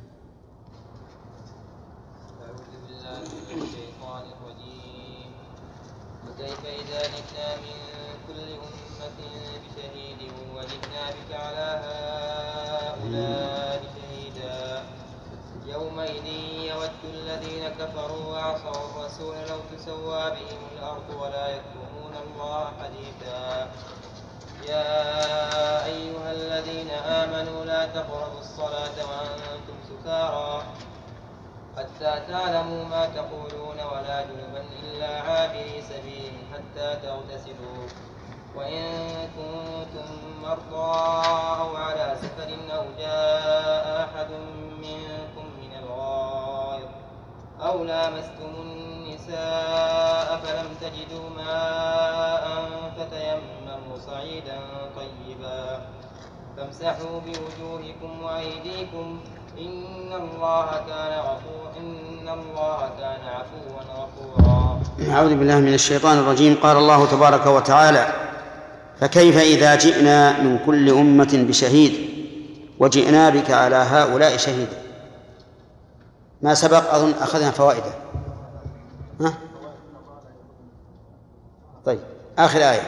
أعوذ بالله من الشيطان الرجيم. وكيف إذا جئنا من كل أمة بشهيد وجئنا بك على هؤلاء شهيدا يومئذ يود الذين كفروا وعصوا الرسول لو تسوى بهم الأرض ولا يكتمون الله حديثا. يا أيها الذين آمنوا لا تقربوا الصلاة وأنتم سكارى حتى تعلموا ما تقولون ولا جنبا إلا عابري سبيل حتى تغتسلوا وإن كنتم مرضى أو على سفر أو جاء أحد منكم من الغائط أو لامستم النساء فلم تجدوا ماء فتيمموا صعيدا طيبا فامسحوا بوجوهكم وأيديكم إن الله كان عفوا غفورا. أعوذ بالله من الشيطان الرجيم. قال الله تبارك وتعالى: فكيف إذا جئنا من كل أمة بشهيد وجئنا بك على هؤلاء شهيدا. ما سبق أظن أخذنا فوائده. ها؟ طيب، آخر آية: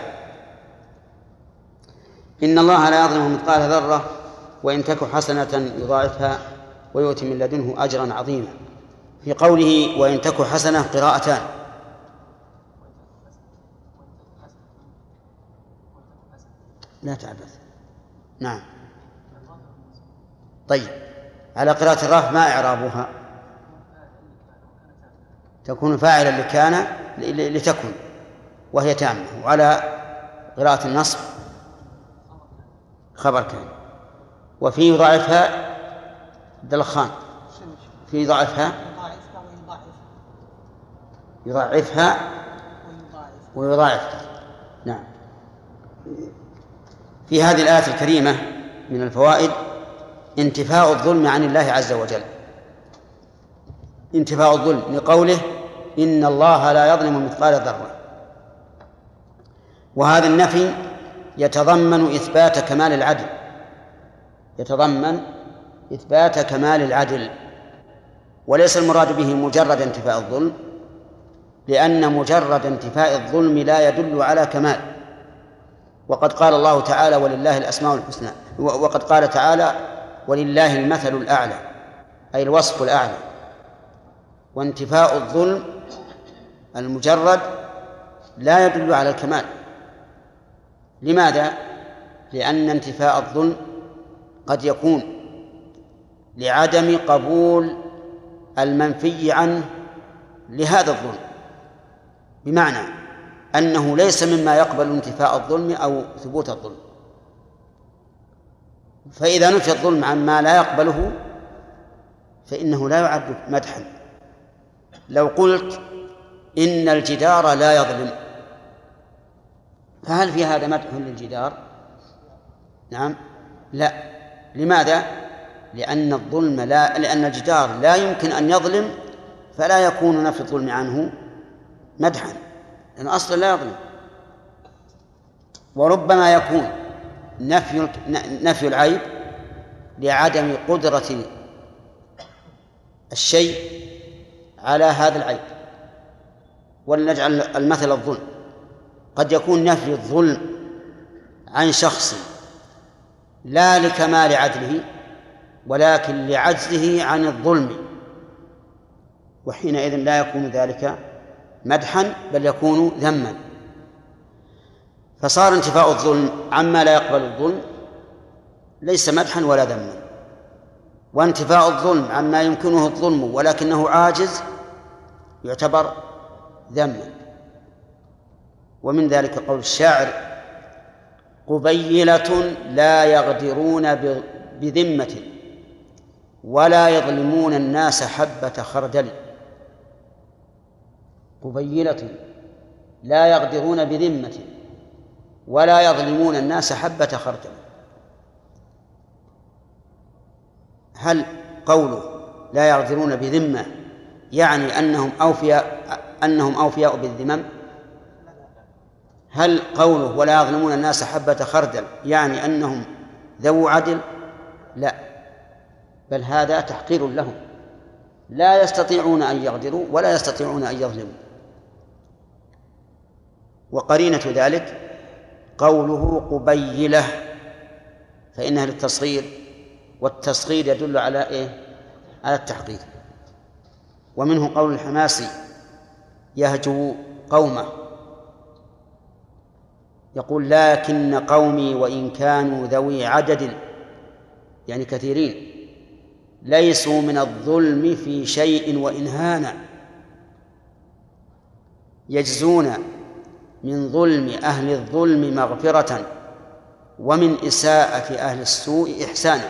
إن الله لا يظلم مثقال ذرة وإن تك حسنة يضاعفها ويؤتي من لدنه أجرا عظيما. في قوله وإن تك حسنة قراءتان: لا تعبث. نعم. طيب، على قراءة الرفع ما إعرابها؟ تكون فاعلا لكان لتكن وهي تامة، وعلى قراءة النصب خبر كان. وفي يضاعفها دلخان، في يضاعفها ويضاعفها. نعم. في هذه الآية الكريمة من الفوائد انتفاء الظلم عن الله عز وجل، انتفاء الظلم لقوله إن الله لا يظلم مثقال ذرة. وهذا النفي يتضمن إثبات كمال العدل، يتضمن إثبات كمال العدل، وليس المراد به مجرد انتفاء الظلم، لأن مجرد انتفاء الظلم لا يدل على كمال. وقد قال الله تعالى ولله الأسماء الحسنى، وقد قال تعالى ولله المثل الأعلى، أي الوصف الأعلى. وانتفاء الظلم المجرد لا يدل على الكمال. لماذا؟ لأن انتفاء الظلم قد يكون لعدم قبول المنفي عنه لهذا الظلم، بمعنى أنه ليس مما يقبل انتفاء الظلم أو ثبوت الظلم. فإذا نفي الظلم عما لا يقبله فإنه لا يعد مدحا. لو قلت إن الجدار لا يظلم فهل في هذا مدح للجدار؟ نعم. لا. لماذا؟ لأن الجدار لا يمكن أن يظلم، فلا يكون نفي الظلم عنه مدحا، لأن أصلا لا يظلم. وربما يكون نفي العيب لعدم قدرة الشيء على هذا العيب. ولنجعل المثل الظلم. قد يكون نفي الظلم عن شخص لا لكمال عدله، ولكن لعجزه عن الظلم، وحينئذ لا يكون ذلك مدحا بل يكون ذما. فصار انتفاء الظلم عما لا يقبل الظلم ليس مدحا ولا ذما، وانتفاء الظلم عما يمكنه الظلم ولكنه عاجز يعتبر ذما. ومن ذلك قول الشاعر: قبيلة لا يغدرون بذمة ولا يظلمون الناس حبة خردل. قبيلة لا يغدرون بذمة ولا يظلمون الناس حبة خردل. هل قوله لا يغدرون بذمة يعني أنهم أوفياء بالذمم؟ هل قوله ولا يظلمون الناس حبة خردل يعني أنهم ذو عدل؟ لا، بل هذا تحقير لهم، لا يستطيعون أن يغدروا ولا يستطيعون أن يظلموا. وقرينة ذلك قوله قبيلة، فإنها للتصغير، والتصغير يدل على إيه؟ على التحقير. ومنه قول الحماسي: يهجو قومه، يقول: لكن قومي وإن كانوا ذوي عدد، يعني كثيرين، ليسوا من الظلم في شيء وإن هانا، يجزون من ظلم أهل الظلم مغفرة ومن إساءة أهل السوء إحسانا.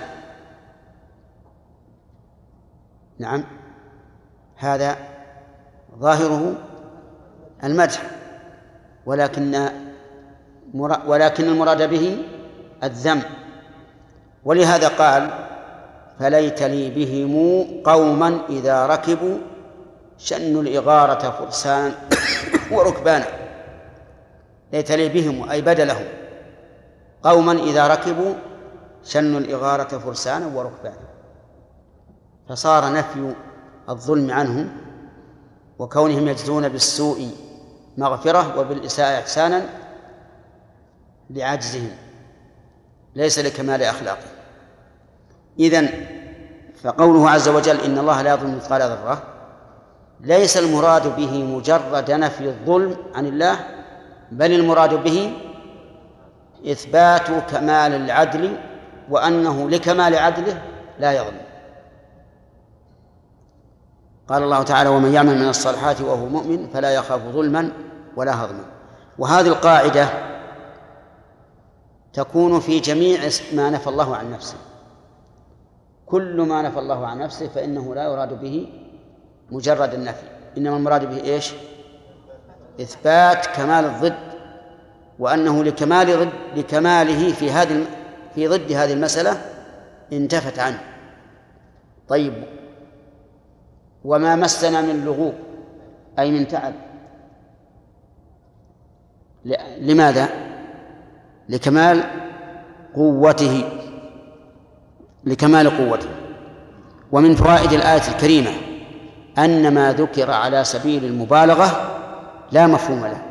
نعم، هذا ظاهره المدح، ولكن المراد به الذم. ولهذا قال: فليت لي بهم قوما إذا ركبوا شنوا الإغارة فرسانا وركبانا. ليت لي بهم أي بدلهم قوما إذا ركبوا شنوا الإغارة فرسانا وركبانا. فصار نفي الظلم عنهم وكونهم يجزون بالسوء مغفرة وبالإساءة إحسانا لعجزهم، ليس لكمال أخلاقه. إذن فقوله عز وجل: إن الله لا يظلم مثقال ذرة، ليس المراد به مجرد نفي الظلم عن الله، بل المراد به إثبات كمال العدل، وأنه لكمال عدله لا يظلم. قال الله تعالى: ومن يعمل من الصالحات وهو مؤمن فلا يخاف ظلما ولا هضما. وهذه القاعدة تكون في جميع ما نفى الله عن نفسه. كل ما نفى الله عن نفسه فإنه لا يراد به مجرد النفي، إنما المراد به إيش؟ إثبات كمال الضد، وأنه لكماله في ضد هذه المسألة انتفت عنه. طيب، وما مسنا من لغوب أي من تعب، لماذا؟ لكمال قوته، ومن فوائد الآية الكريمة أن ما ذكر على سبيل المبالغة لا مفهوم له،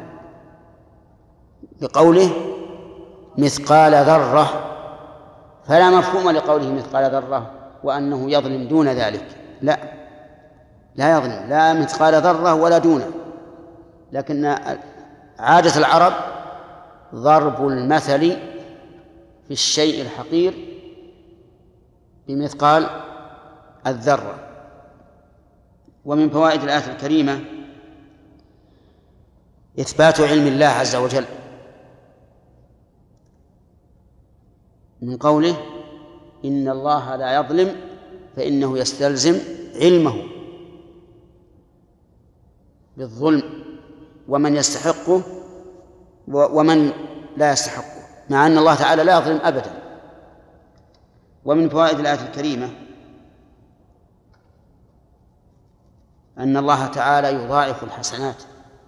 بقوله مثقال ذرة، فلا مفهوم لقوله مثقال ذرة وأنه يظلم دون ذلك. لا يظلم، لا مثقال ذرة ولا دونه. لكن عادة العرب ضرب المثل في الشيء الحقير بمثقال الذرة. ومن فوائد الآية الكريمة إثبات علم الله عز وجل، من قوله: إن الله لا يظلم، فإنه يستلزم علمه بالظلم ومن يستحقه ومن لا يستحقه، مع أن الله تعالى لا يظلم أبدا. ومن فوائد الآية الكريمة أن الله تعالى يضاعف الحسنات،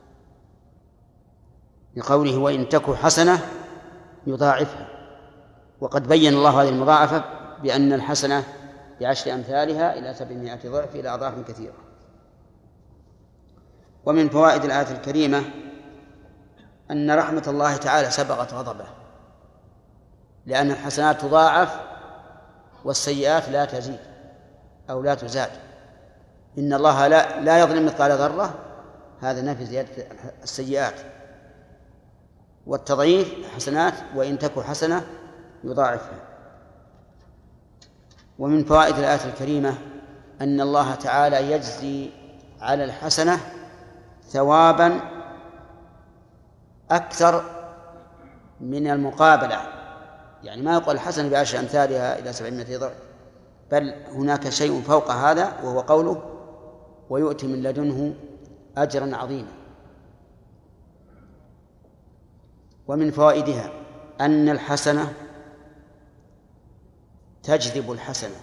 لقوله وإن تك حسنة يضاعفها، وقد بين الله هذه المضاعفة بأن الحسنة ب10 أمثالها إلى 700 ضعف إلى أضعاف كثيرة. ومن فوائد الآية الكريمة أن رحمة الله تعالى سبقت غضبه، لأن الحسنات تضاعف والسيئات لا تزيد أو لا تزاد. إن الله لا يظلم مثقال ذرة، هذا نفي زيادة السيئات، والتضعيف حسنات وإن تك حسنة يضاعفها. ومن فوائد الآية الكريمة أن الله تعالى يجزي على الحسنة ثوابا أكثر من المقابلة، يعني ما يقول الحسنة ب10 أمثالها إلى 700 ضعف، بل هناك شيء فوق هذا، وهو قوله ويؤتي من لدنه أجرا عظيما. ومن فوائدها أن الحسنة تجذب الحسنة،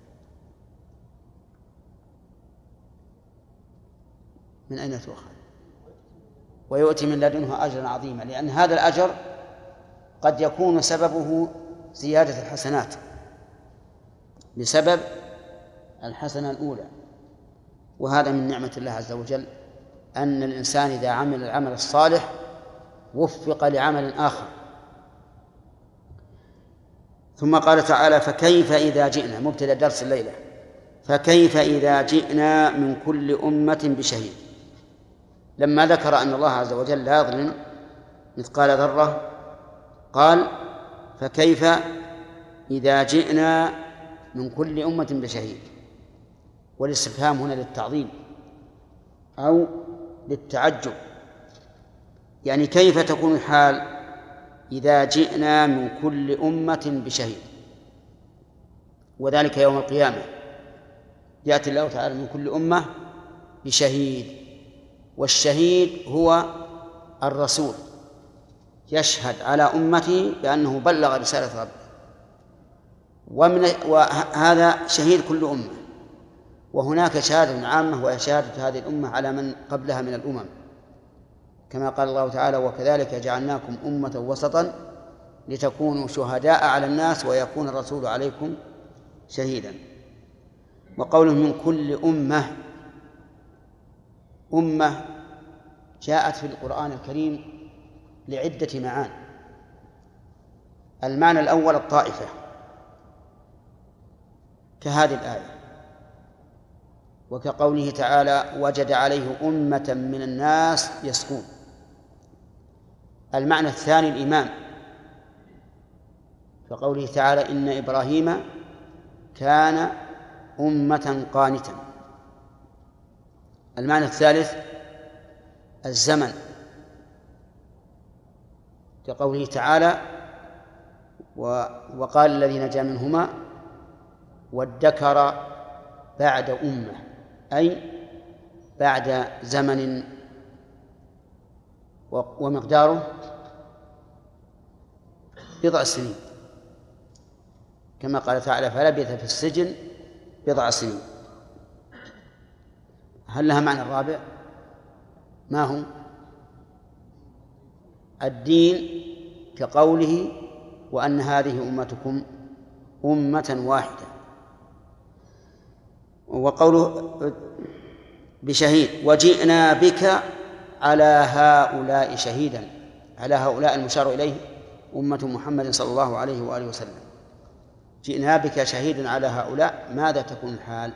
من أين تؤخذ؟ ويؤتي من لدنه أجرا عظيما، لأن هذا الأجر قد يكون سببه زيادة الحسنات بسبب الحسنة الأولى. وهذا من نعمة الله عز وجل، أن الإنسان إذا عمل العمل الصالح وفق لعمل آخر. ثم قال تعالى فكيف إذا جئنا، مبتدأ درس الليلة، فكيف إذا جئنا من كل أمة بشهيد. لما ذكر أن الله عز وجل لا يظلم مثقال ذرة قال فكيف إذا جئنا من كل أمة بشهيد، والاستفهام هنا للتعظيم أو للتعجب، يعني كيف تكون الحال إذا جئنا من كل أمة بشهيد، وذلك يوم القيامة يأتي الله تعالى من كل أمة بشهيد، والشهيد هو الرسول يشهد على أمته بأنه بلغ رسالة ربه، وهذا شهيد كل أمة. وهناك شهادة عامة وهي شهادة هذه الأمة على من قبلها من الأمم، كما قال الله تعالى وكذلك جعلناكم أمة وسطا لتكونوا شهداء على الناس ويكون الرسول عليكم شهيدا. وقوله من كل أمة جاءت في القرآن الكريم لعدة معاني. المعنى الأول الطائفة كهذه الآية، وكقوله تعالى وجد عليه أمة من الناس يسكون. المعنى الثاني الإمام، كقوله تعالى إن إبراهيم كان أمة قانتا. المعنى الثالث الزمن، كقوله تعالى وقال الذي نجا منهما وادكر بعد أمة، أي بعد زمن ومقداره 10 سنين، كما قال تعالى فلبث في السجن 10 سنين. هل لها معنى الرابع؟ ما هو؟ الدين، كقوله وأن هذه أمتكم أمة واحدة. وقوله بشهيد وجئنا بك على هؤلاء شهيدا، على هؤلاء المشار إليه أمة محمد صلى الله عليه وآله وسلم. جئنا بك شهيدا على هؤلاء، ماذا تكون الحال؟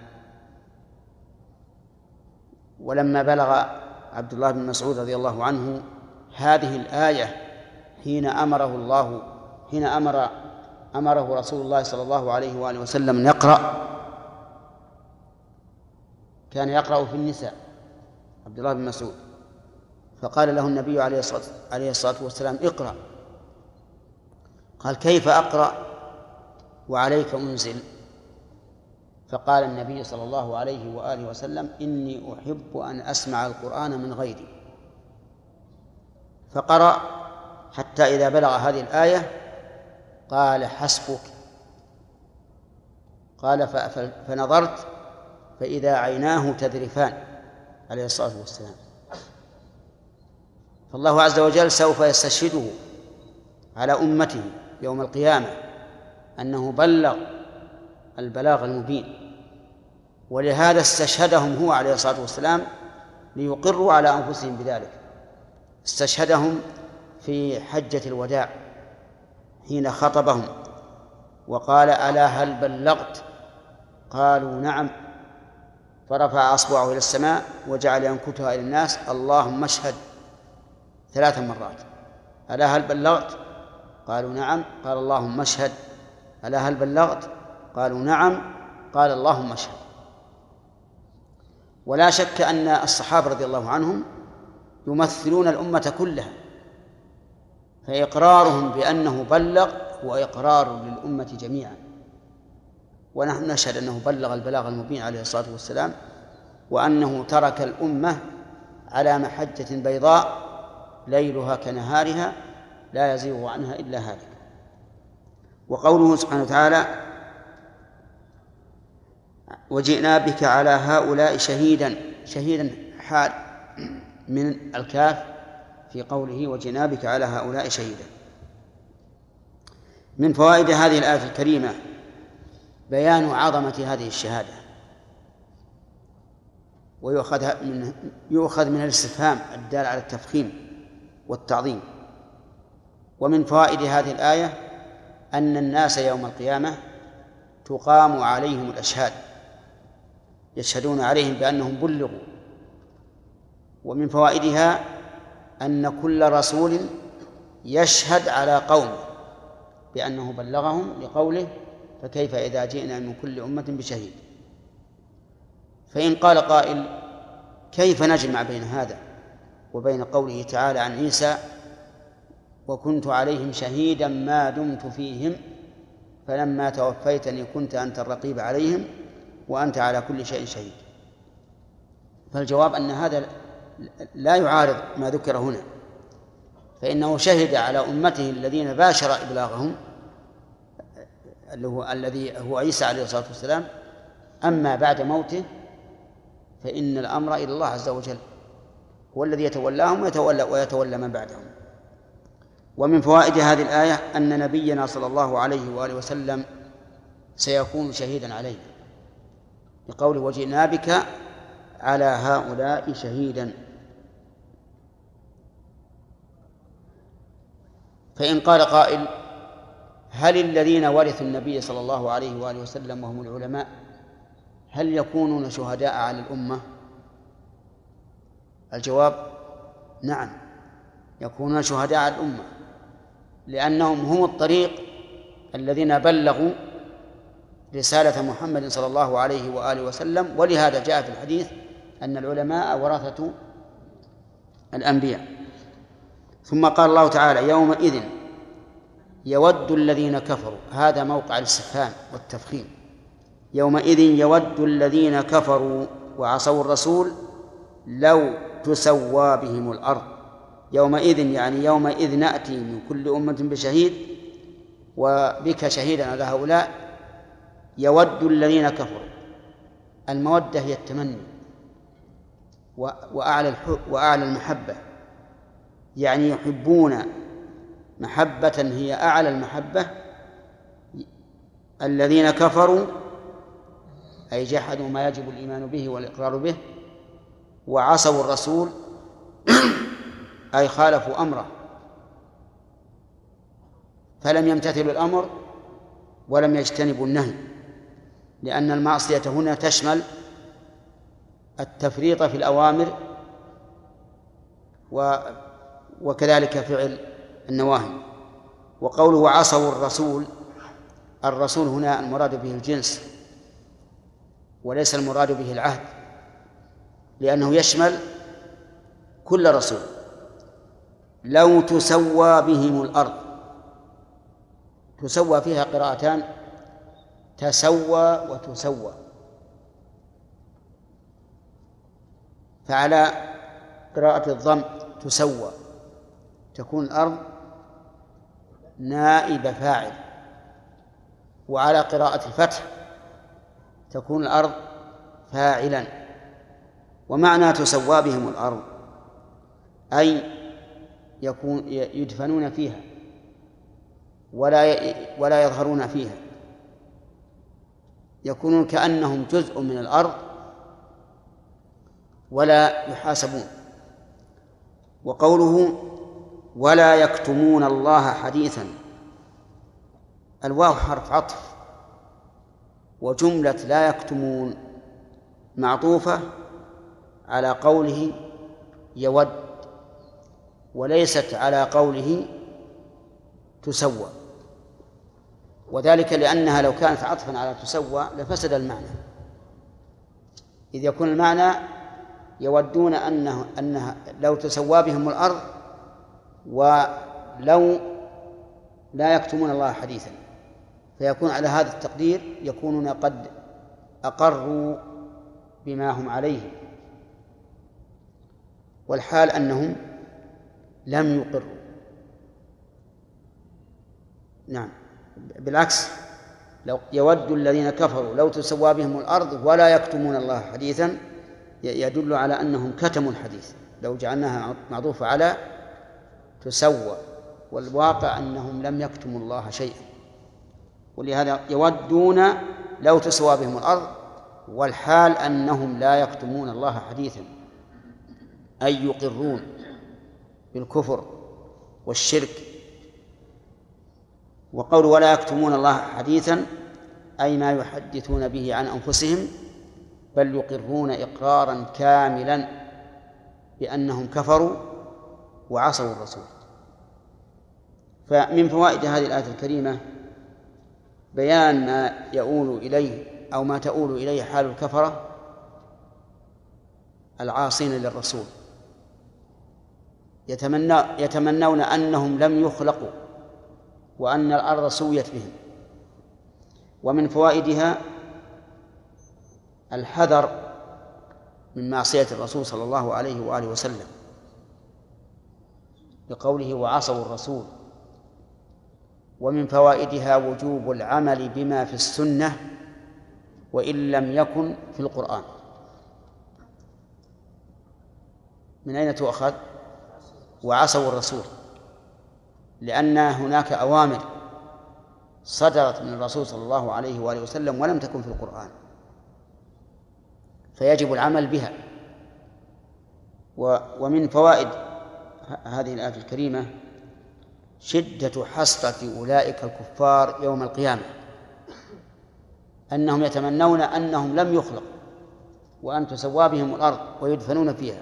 ولما بلغ عبد الله بن مسعود رضي الله عنه هذه الآية حين أمره رسول الله صلى الله عليه وآله وسلم أن يقرأ، كان يقرأ في النساء عبد الله بن مسعود، فقال له النبي عليه الصلاة والسلام اقرأ. قال كيف أقرأ وعليك أنزل؟ فقال النبي صلى الله عليه وآله وسلم إني أحب أن أسمع القرآن من غيري. فقرأ حتى إذا بلغ هذه الآية قال حسبك. قال فنظرت فإذا عيناه تذرفان عليه الصلاة والسلام. فالله عز وجل سوف يستشهده على أمته يوم القيامة أنه بلغ البلاغ المبين، ولهذا استشهدهم هو عليه الصلاة والسلام ليقروا على أنفسهم بذلك. استشهدهم في حجة الوداع حين خطبهم وقال ألا هل بلغت؟ قالوا نعم، فرفع أصبعه إلى السماء وجعل ينكتها إلى الناس اللهم اشهد 3 مرات. ألا هل بلغت؟ قالوا نعم، قال اللهم اشهد. ألا هل بلغت؟ قالوا نعم، قال اللهم اشهد. ولا شك أن الصحابة رضي الله عنهم يمثلون الأمة كلها، فإقرارهم بأنه بلغ هو إقرار للأمة جميعا، ونحن نشهد أنه بلغ البلاغ المبين عليه الصلاة والسلام، وأنه ترك الأمة على محجة بيضاء ليلها كنهارها لا يزيغ عنها إلا هالك. وقوله سبحانه وتعالى وجئنا بك على هؤلاء شهيدا، شهيدا حال من الكاف في قوله وجئنا بك على هؤلاء شهيدا. من فوائد هذه الآية الكريمة بيان عظمة هذه الشهادة، ويؤخذ من الاستفهام الدال على التفخيم والتعظيم. ومن فوائد هذه الآية أن الناس يوم القيامة تقام عليهم الأشهاد، يشهدون عليهم بأنهم بلغوا. ومن فوائدها أن كل رسول يشهد على قومه بأنه بلغهم، لقوله فكيف إذا جئنا من كل أمة بشهيد. فإن قال قائل كيف نجمع بين هذا وبين قوله تعالى عن عيسى وكنت عليهم شهيدا ما دمت فيهم فلما توفيتني كنت أنت الرقيب عليهم وأنت على كل شيء شهيد؟ فالجواب أن هذا لا يعارض ما ذكر هنا، فإنه شهد على أمته الذين باشر إبلاغهم الذي هو عيسى عليه الصلاة والسلام. أما بعد موته فإن الأمر إلى الله عز وجل، هو الذي يتولاهم ويتولى من بعدهم. ومن فوائد هذه الآية أن نبينا صلى الله عليه وآله وسلم سيكون شهيدا علينا، بقوله وجئنا بك على هؤلاء شهيدا. فإن قال قائل هل الذين ورثوا النبي صلى الله عليه وآله وسلم وهم العلماء هل يكونون شهداء على الأمة؟ الجواب نعم، يكونون شهداء على الأمة، لأنهم هم الطريق الذين بلغوا رسالة محمد صلى الله عليه وآله وسلم. ولهذا جاء في الحديث أن العلماء ورثة الأنبياء. ثم قال الله تعالى يومئذ يود الذين كفروا، هذا موقع الاستفهام والتفخيم. يومئذ يود الذين كفروا وعصوا الرسول لو تسوى بهم الأرض. يومئذ يعني يومئذ نأتي من كل أمة بشهيد وبك شهيدا على هؤلاء. يود الذين كفروا، المودة هي التمني وأعلى المحبة، يعني يحبون محبة هي أعلى المحبة. الذين كفروا أي جحدوا ما يجب الإيمان به والإقرار به، وعصوا الرسول أي خالفوا أمره، فلم يمتثلوا الأمر ولم يجتنبوا النهي، لأن المعصية هنا تشمل التفريط في الأوامر وكذلك فعل النواهي. وقوله عصوا الرسول، الرسول هنا المراد به الجنس وليس المراد به العهد، لأنه يشمل كل رسول. لو تسوى بهم الأرض، تسوى فيها قراءتان، تسوى وتسوى، فعلى قراءة الضم تسوى تكون الأرض نائب فاعل، وعلى قراءة الفتح تكون الأرض فاعلا. ومعنى تسوى بهم الأرض أي يدفنون فيها ولا يظهرون فيها، يكونون كأنهم جزء من الأرض ولا يحاسبون. وقوله ولا يكتمون الله حديثا، الواو حرف عطف، وجملة لا يكتمون معطوفة على قوله يود، وليست على قوله تسوى، وذلك لأنها لو كانت عطفا على تسوى لفسد المعنى، إذ يكون المعنى يودون أنها لو تسوى بهم الأرض، ولو لا يكتمون الله حديثا، فيكون على هذا التقدير يكونون قد أقروا بما هم عليه، والحال أنهم لم يقروا. نعم، بالعكس، لو يود الذين كفروا لو تسوى بهم الأرض ولا يكتمون الله حديثا يدل على أنهم كتموا الحديث لو جعلناها معطوفة على تسوى، والواقع أنهم لم يكتموا الله شيئا. ولهذا يودون لو تسوى بهم الأرض، والحال أنهم لا يكتمون الله حديثا، أي يقرون بالكفر والشرك. وقول ولا يكتمون الله حديثا أي ما يحدثون به عن أنفسهم، بل يقرون إقرارا كاملا بأنهم كفروا وعصوا الرسول. فمن فوائد هذه الآية الكريمة بيان ما يؤول إليه أو ما تؤول إليه حال الكفرة العاصين للرسول، يتمنون أنهم لم يخلقوا وأن الأرض سويت بهم. ومن فوائدها الحذر من معصية الرسول صلى الله عليه وآله وسلم بقوله وعصوا الرسول. ومن فوائدها وجوب العمل بما في السنة وإن لم يكن في القرآن. من أين تؤخذ؟ وعصوا الرسول، لأن هناك أوامر صدرت من الرسول صلى الله عليه وآله وسلم ولم تكن في القرآن، فيجب العمل بها. ومن فوائد هذه الآية الكريمة شدة حسرة أولئك الكفار يوم القيامة، أنهم يتمنون أنهم لم يخلقوا وأن تسوى بهم الأرض ويدفنون فيها،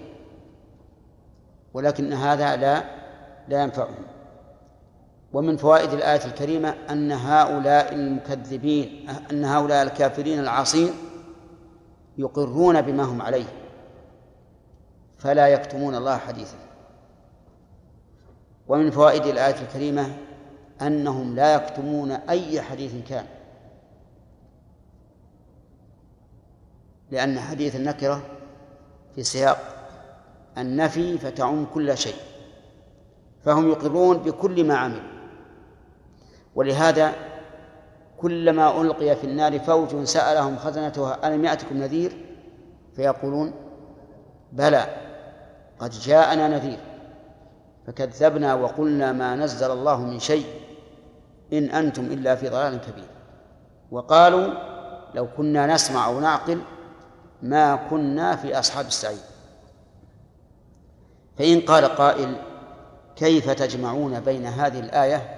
ولكن هذا لا ينفعهم. ومن فوائد الآية الكريمة أن هؤلاء المكذبين، أن هؤلاء الكافرين العاصين يقرون بما هم عليه فلا يكتمون الله حديثا. ومن فوائد الآية الكريمة أنهم لا يكتمون أي حديث كان، لأن حديث النكرة في سياق النفي فتعم كل شيء، فهم يقرون بكل ما عملوا. ولهذا كلما ألقي في النار فوج سألهم خزنتها ألم يأتكم نذير فيقولون بلى قد جاءنا نذير فكذبنا وقلنا ما نزل الله من شيء إن أنتم إلا في ضلال كبير وقالوا لو كنا نسمع أو نعقل ما كنا في أصحاب السعير. فإن قال قائل كيف تجمعون بين هذه الآية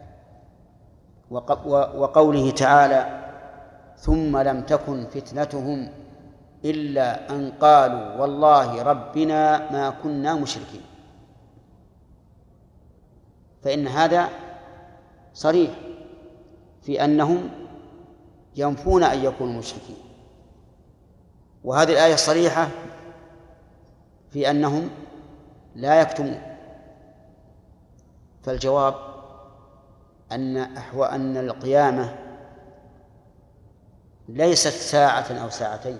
وقوله تعالى ثم لم تكن فتنتهم إلا أن قالوا والله ربنا ما كنا مشركين؟ فإن هذا صريح في أنهم ينفون أن يكونوا مشركين، وهذه الآية صريحة في أنهم لا يكتمون. فالجواب أن القيامة ليست ساعة أو ساعتين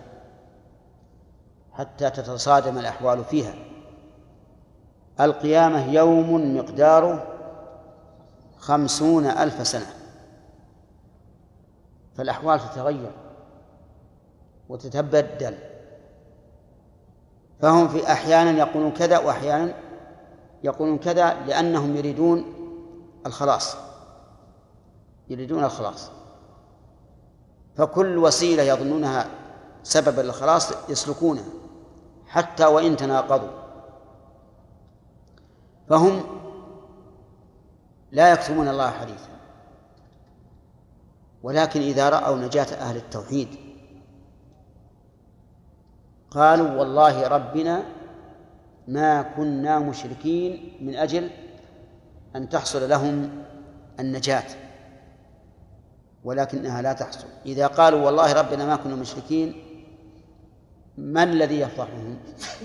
حتى تتصادم الأحوال فيها. القيامة يوم مقداره 50,000 سنة، فالأحوال تتغير وتتبدل، فهم في أحيانا يقولون كذا وأحيانا يقولون كذا، لأنهم يريدون الخلاص، فكل وسيلة يظنونها سببا للخلاص يسلكونها حتى وإن تناقضوا. فهم لا يكتمون الله حديثا، ولكن إذا رأوا نجاة أهل التوحيد قالوا والله ربنا ما كنا مشركين من أجل أن تحصل لهم النجاة، ولكنها لا تحصل. إذا قالوا والله ربنا ما كنا مشركين، ما الذي يفضحهم؟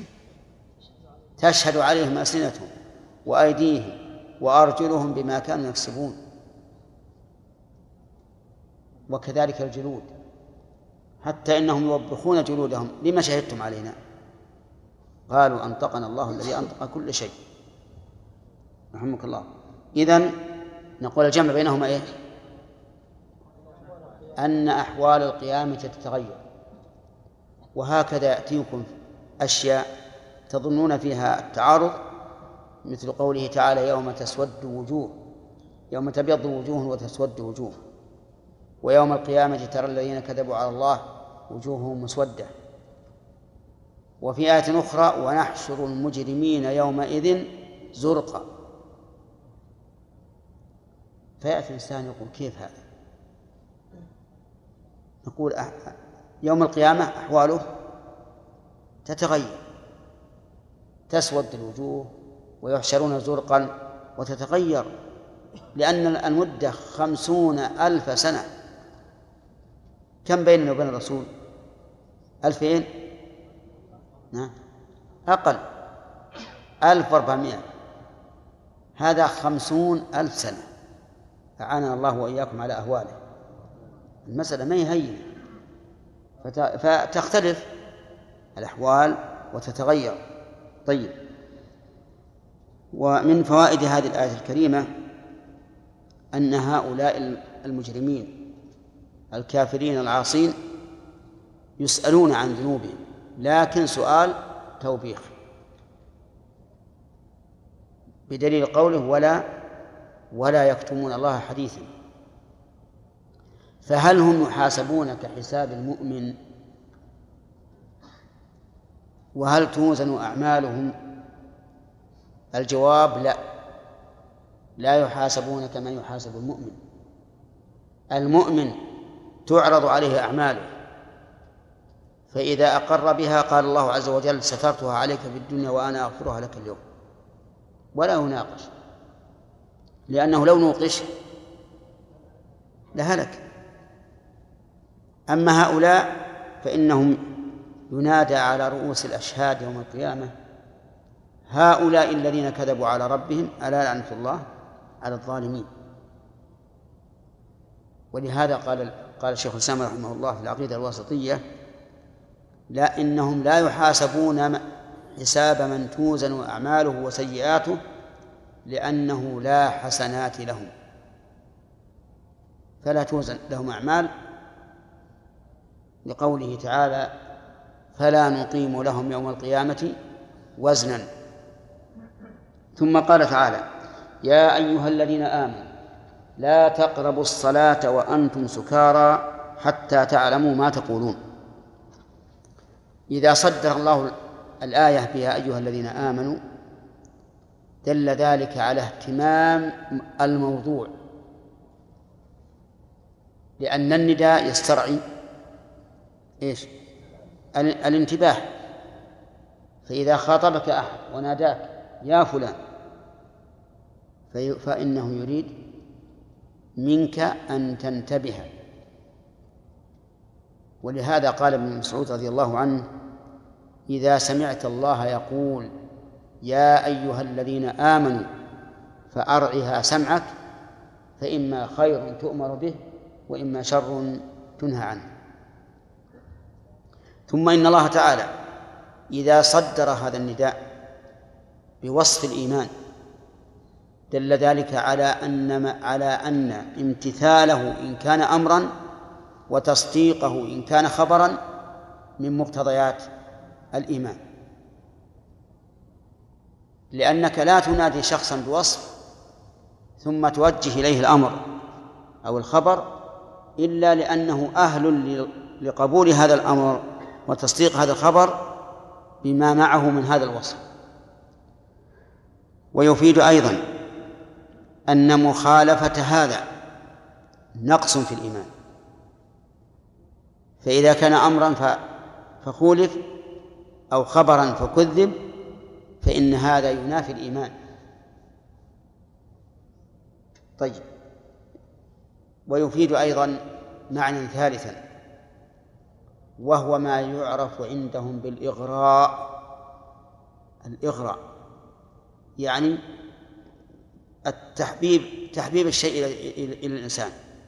تشهد عليهم ألسنتهم وأيديهم وأرجلهم بما كانوا يكسبون، وكذلك الجلود، حتى إنهم يوبخون جلودهم: لما شهدتم علينا؟ قالوا أنطقنا الله الذي أنطق كل شيء. رحمك الله. إذن نقول الجمع بينهما إيه؟ أن أحوال القيامة تتغير، وهكذا يأتيكم أشياء تظنون فيها التعارض، مثل قوله تعالى: يوم تسود وجوه، يوم تبيض وجوه وتسود وجوه، ويوم القيامة ترى الذين كذبوا على الله وجوههم مسودة. وفي آية أخرى: ونحشر المجرمين يومئذ زرقا. فيأتي الإنسان يقول: كيف هذا؟ نقول: يوم القيامة أحواله تتغير، تسود الوجوه ويحشرون زرقا وتتغير، لأن المدة 50,000 سنة. كم بيننا وبين الرسول؟ 2000؟ نعم، أقل، 1400. هذا 50,000 سنة. أعاننا الله وإياكم على أهواله. المسألة ما هي هينة، فتختلف الأحوال وتتغير. طيب، ومن فوائد هذه الآية الكريمة أن هؤلاء المجرمين الكافرين العاصين يسألون عن ذنوبهم، لكن سؤال توبيخ، بدليل قوله: ولا يكتمون الله حديثا. فهل هم يحاسبون كحساب المؤمن؟ وهل توزن أعمالهم؟ الجواب: لا يحاسبون كما يحاسب المؤمن. المؤمن تعرض عليه أعماله، فإذا أقر بها قال الله عز وجل: سترتها عليك في الدنيا وأنا أغفرها لك اليوم، ولا يناقش، لأنه لو نوقش لهلك. أما هؤلاء فإنهم ينادى على رؤوس الأشهاد يوم القيامة: هؤلاء الذين كذبوا على ربهم ألا لعنة الله على الظالمين. ولهذا قال الشيخ الإسلام رحمه الله في العقيدة الواسطية: لا، إنهم لا يحاسبون حساب من توزن أعماله وسيئاته، لأنه لا حسنات لهم، فلا توزن لهم أعمال، لقوله تعالى: فلا نقيم لهم يوم القيامة وزنا. ثم قال تعالى: يا أيها الذين آمنوا لا تقربوا الصلاة وأنتم سكارى حتى تعلموا ما تقولون. إذا صدر الله الآية بها أيها الذين آمنوا دل ذلك على اهتمام الموضوع، لأن النداء يسترعي الانتباه. فإذا خاطبك أحد وناداك: يا فلان، فإنه يريد منك أن تنتبه. ولهذا قال ابن مسعود رضي الله عنه: إذا سمعت الله يقول يا أيها الذين آمنوا فأرعها سمعك، فإما خير تؤمر به وإما شر تنهى عنه. ثم إن الله تعالى إذا صدر هذا النداء بوصف الإيمان دل ذلك على أن امتثاله إن كان أمرا وتصديقه إن كان خبرا من مقتضيات الإيمان، لأنك لا تنادي شخصا بوصف ثم توجه إليه الأمر أو الخبر إلا لأنه أهل لقبول هذا الأمر وتصديق هذا الخبر بما معه من هذا الوصف. ويفيد أيضا أن مخالفة هذا نقص في الإيمان، فإذا كان أمرا فخولف أو خبرا فكذب فإن هذا ينافي الإيمان. طيب، ويفيد أيضا معنى ثالثا، وهو ما يعرف عندهم بالإغراء. الإغراء يعني تحبيب الشيء إلى الإنسان،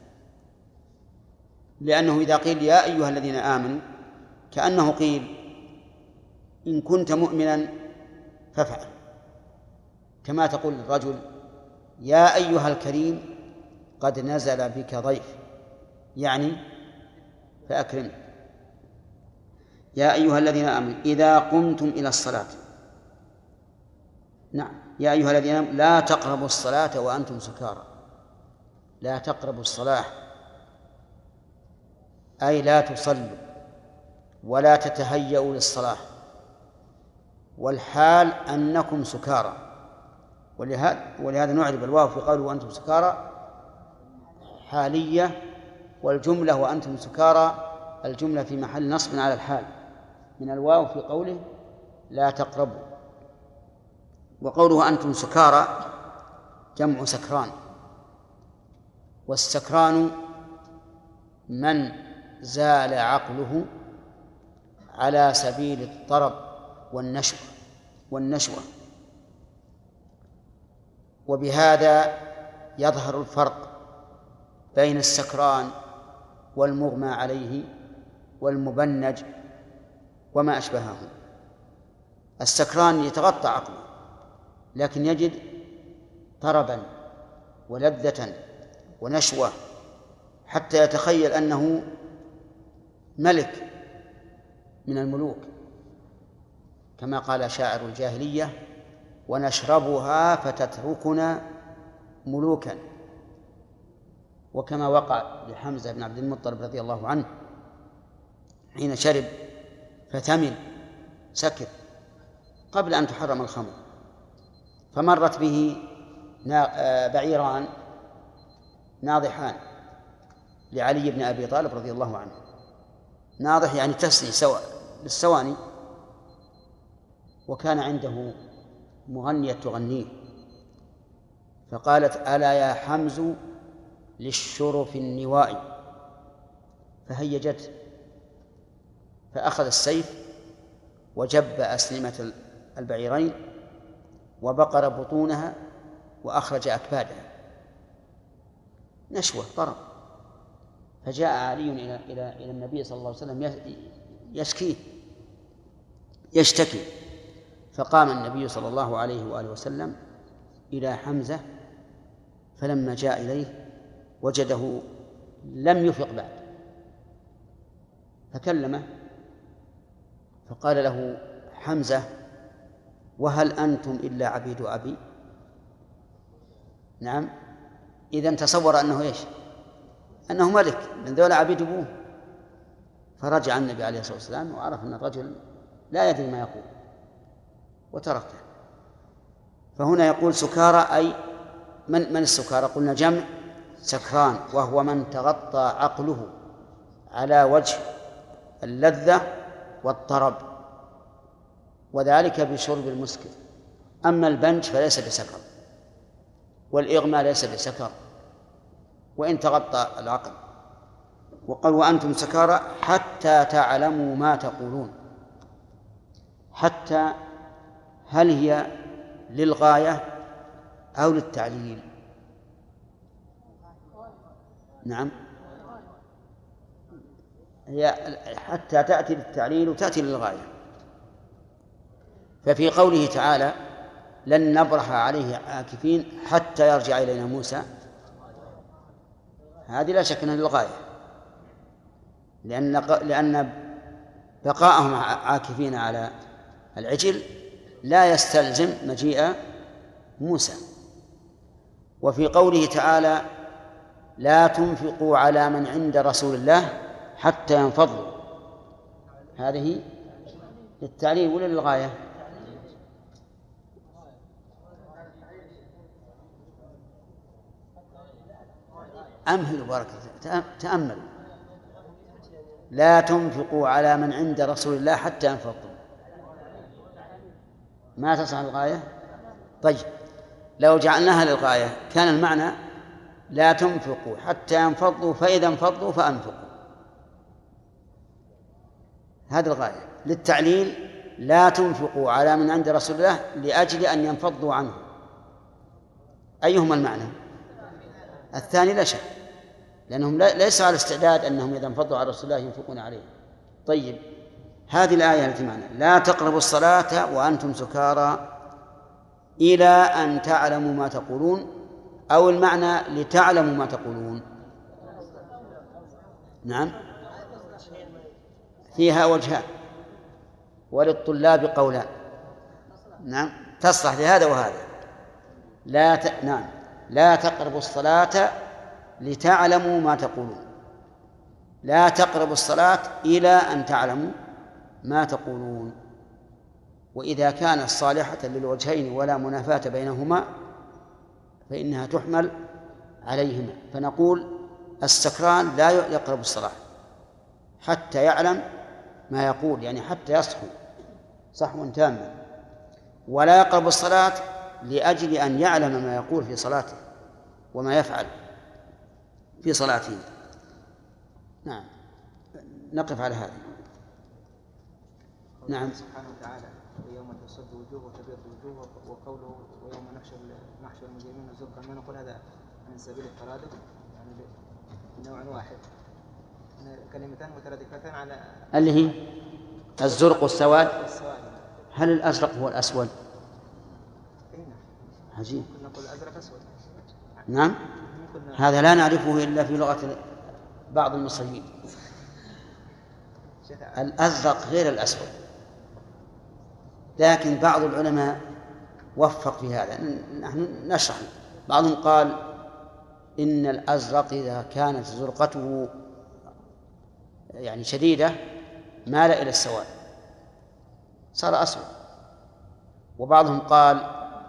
لأنه إذا قيل يا أيها الذين آمنوا كأنه قيل إن كنت مؤمنا فافعل، كما تقول للرجل يا أيها الكريم قد نزل بك ضيف، يعني فأكرم. يا أيها الذين آمنوا إذا قمتم إلى الصلاة، نعم، يا أيها الذين آمنوا لا تقربوا الصلاة وأنتم سكارى. لا تقربوا الصلاة أي لا تصلوا ولا تتهيأوا للصلاة، والحال أنكم سكارى. ولهذا نعرب الواو في قوله وأنتم سكارى حالية، والجملة وأنتم سكارى الجملة في محل نصب على الحال من الواو في قوله لا تقربوا. وقوله أنتم سكارى جمع سكران، والسكران من زال عقله على سبيل الطرب والنشوة. وبهذا يظهر الفرق بين السكران والمغمى عليه والمبنج وما أشبهه. السكران يتغطى عقله لكن يجد طربا ولذة ونشوة حتى يتخيل أنه ملك من الملوك، كما قال شاعر الجاهلية ونشربها فتتركنا ملوكا. وكما وقع لحمزة بن عبد المطلب رضي الله عنه حين شرب فثمن سكر قبل أن تحرم الخمر، فمرت به بعيران ناضحان لعلي بن أبي طالب رضي الله عنه. ناضح يعني تسني بالسواني، وكان عنده مغنية تغنيه، فقالت ألا يا حمز للشرف النواء، فهيجت فأخذ السيف وجب أسنمة البعيرين وبقر بطونها وأخرج أكبادها، نشوة طرب. فجاء علي إلى النبي صلى الله عليه وسلم يشتكي، فقام النبي صلى الله عليه وآله وسلم إلى حمزة، فلما جاء إليه وجده لم يفق بعد، فكلمه فقال له حمزة وهل أنتم إلا عبيد أبي؟ نعم، إذن تصور أنه أنه ملك من ذولا عبيد أبوه. فرجع النبي عليه الصلاة والسلام وعرف أن الرجل لا يدري ما يقول وتركه. فهنا يقول سكارى أي من السكارى؟ قلنا جمع سكران، وهو من تغطى عقله على وجه اللذة والطرب، وذلك بشرب المسكر. أما البنج فليس بسكر، والإغماء ليس بسكر وإن تغطى العقل. وقال وأنتم سكارى حتى تعلموا ما تقولون. حتى هل هي للغاية أو للتعليل؟ نعم، هي حتى تأتي للتعليل وتأتي للغاية. ففي قوله تعالى لن نبرح عليه عاكفين حتى يرجع إلينا موسى، هذه لا شك أنها للغاية، لأن بقاءهم عاكفين على العجل لا يستلزم مجيء موسى. وفي قوله تعالى لا تنفقوا على من عند رسول الله حتى ينفضوا، هذه للتعليل ولا للغاية؟ أمهلوا بارك الله، تأملوا. لا تنفقوا على من عند رسول الله حتى ينفضوا، ما تصح الغاية؟ طيب لو جعلناها للغاية كان المعنى لا تنفقوا حتى ينفضوا فإذا انفضوا فأنفقوا، هذه الغاية. للتعليل لا تنفقوا على من عند رسول الله لأجل أن ينفضوا عنه، أيهما المعنى؟ الثاني لا شك، لأنهم ليس على استعداد أنهم إذا انفضوا على رسول الله ينفقون عليه. طيب هذه الآية التي معنا لا تقربوا الصلاة وأنتم سكارى إلى أن تعلموا ما تقولون، أو المعنى لتعلموا ما تقولون؟ نعم فيها وجهان وللطلاب قولان، نعم تصلح لهذا وهذا. نعم لا تقربوا الصلاة لتعلموا ما تقولون، لا تقربوا الصلاة إلى أن تعلموا ما تقولون. وإذا كانت صالحة للوجهين ولا منافاة بينهما فإنها تحمل عليهما، فنقول السكران لا يقرب الصلاة حتى يعلم ما يقول، يعني حتى يصحو صحوا تاما، ولا يقرب الصلاة لأجل أن يعلم ما يقول في صلاته وما يفعل في صلاته. نعم نقف على هذا. نعم سبحانه وتعالى يوم تسود وجوه وتبيض وجوه، وقوله ويوم نحشر المجرمين زرقا، ما نقول هذا من سبيل الترادف، يعني نوع واحد، كلمتان مترادفتان على اللي هي الزرق والسواد. هل الأزرق هو الأسود؟ عجيب. نقول الأزرق أسود. نعم هذا لا نعرفه إلا في لغة بعض المصريين. الأزرق غير الأسود، لكن بعض العلماء وفق في هذا، نحن نشرح. بعضهم قال إن الأزرق إذا كانت زرقته يعني شديدة مال إلى السواد صار أسود، وبعضهم قال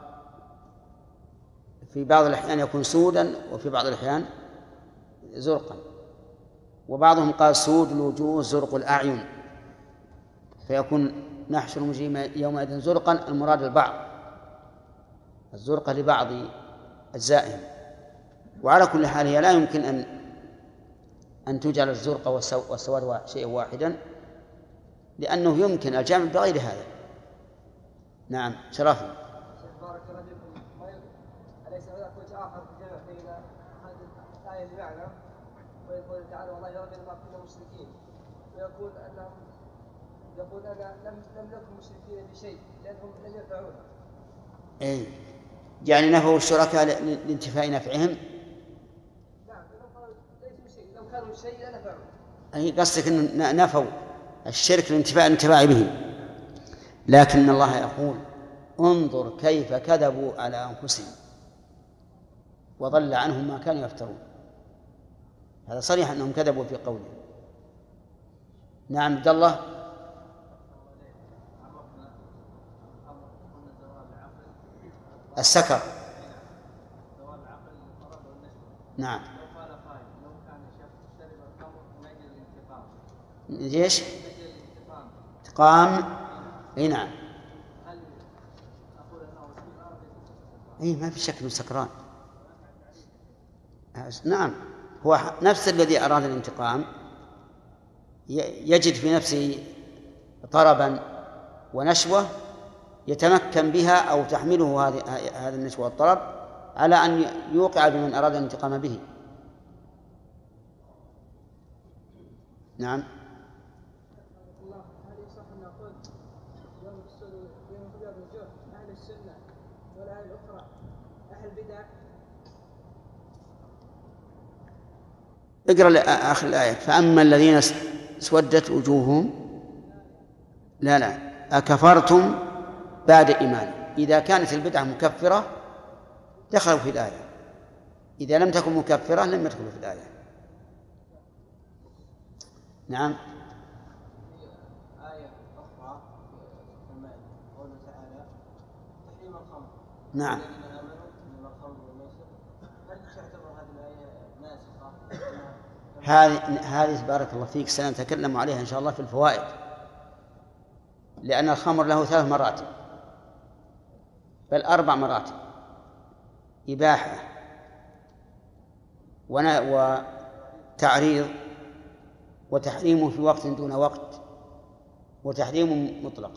في بعض الأحيان يكون سودا وفي بعض الأحيان زرقا، وبعضهم قال سود الوجوه زرق الأعين، فيكون نحشر المجرمين يومئذ زرقا، المراد البعض الزرقة لبعض أجزائهم. وعلى كل حال هي لا يمكن أن تجعل الزرقة والسواد شيئا واحدا، لأنه يمكن الجمع بغير هذا. نعم شرافي. بارك الله فيكم، أليس هناك وجه آخر في الجمع بين هذه الآية اللي معنا ويقول تعالى والله ربنا ما كنا مشركين، ويقول أنهم يقول أنا لم نكن مشركين بشيء لأنهم لم ينفعونا. إيه يعني نفوا الشركاء لانتفاء نفعهم. نعم ليسوا شيء، لو كانوا شيء لنفعوا. أي قصدك أن نفوا الشرك لانتفاء الانتفاع به، لكن الله يقول انظر كيف كذبوا على أنفسهم وضل عنهم ما كانوا يفترون. هذا صريح أنهم كذبوا في قوله. نعم عبد الله. السكر. نعم. ليش؟ انتقام. اي نعم. اي ما في شك من سكران. نعم هو نفس الذي أراد الانتقام يجد في نفسه طربا ونشوة يتمكن بها أو تحمله هذا النشوة والطرب على أن يوقع بمن أراد الانتقام به. نعم. هل يصح أن نقول يوم السود ويوم الوجوه أهل السنة اقرأ آخر الآية. فأما الذين اسودت وجوههم لا أكفرتم بعد إيمان. إذا كانت البدعة مكفرة دخلوا في الآية، إذا لم تكن مكفرة لم يدخلوا في الآية. نعم. آية أخرى في المائدة قوله تعالى تحريم الخمر. نعم. الذين آمنوا إنما الخمر والميسر. هل تعتبر هذه الآية ناسخة؟ هذه بارك الله فيك سنتكلم عليها إن شاء الله في الفوائد، لأن الخمر له 3 مراتب بل 4 مراتب: إباحة وتعريض وتحريم في وقت دون وقت وتحريم مطلق.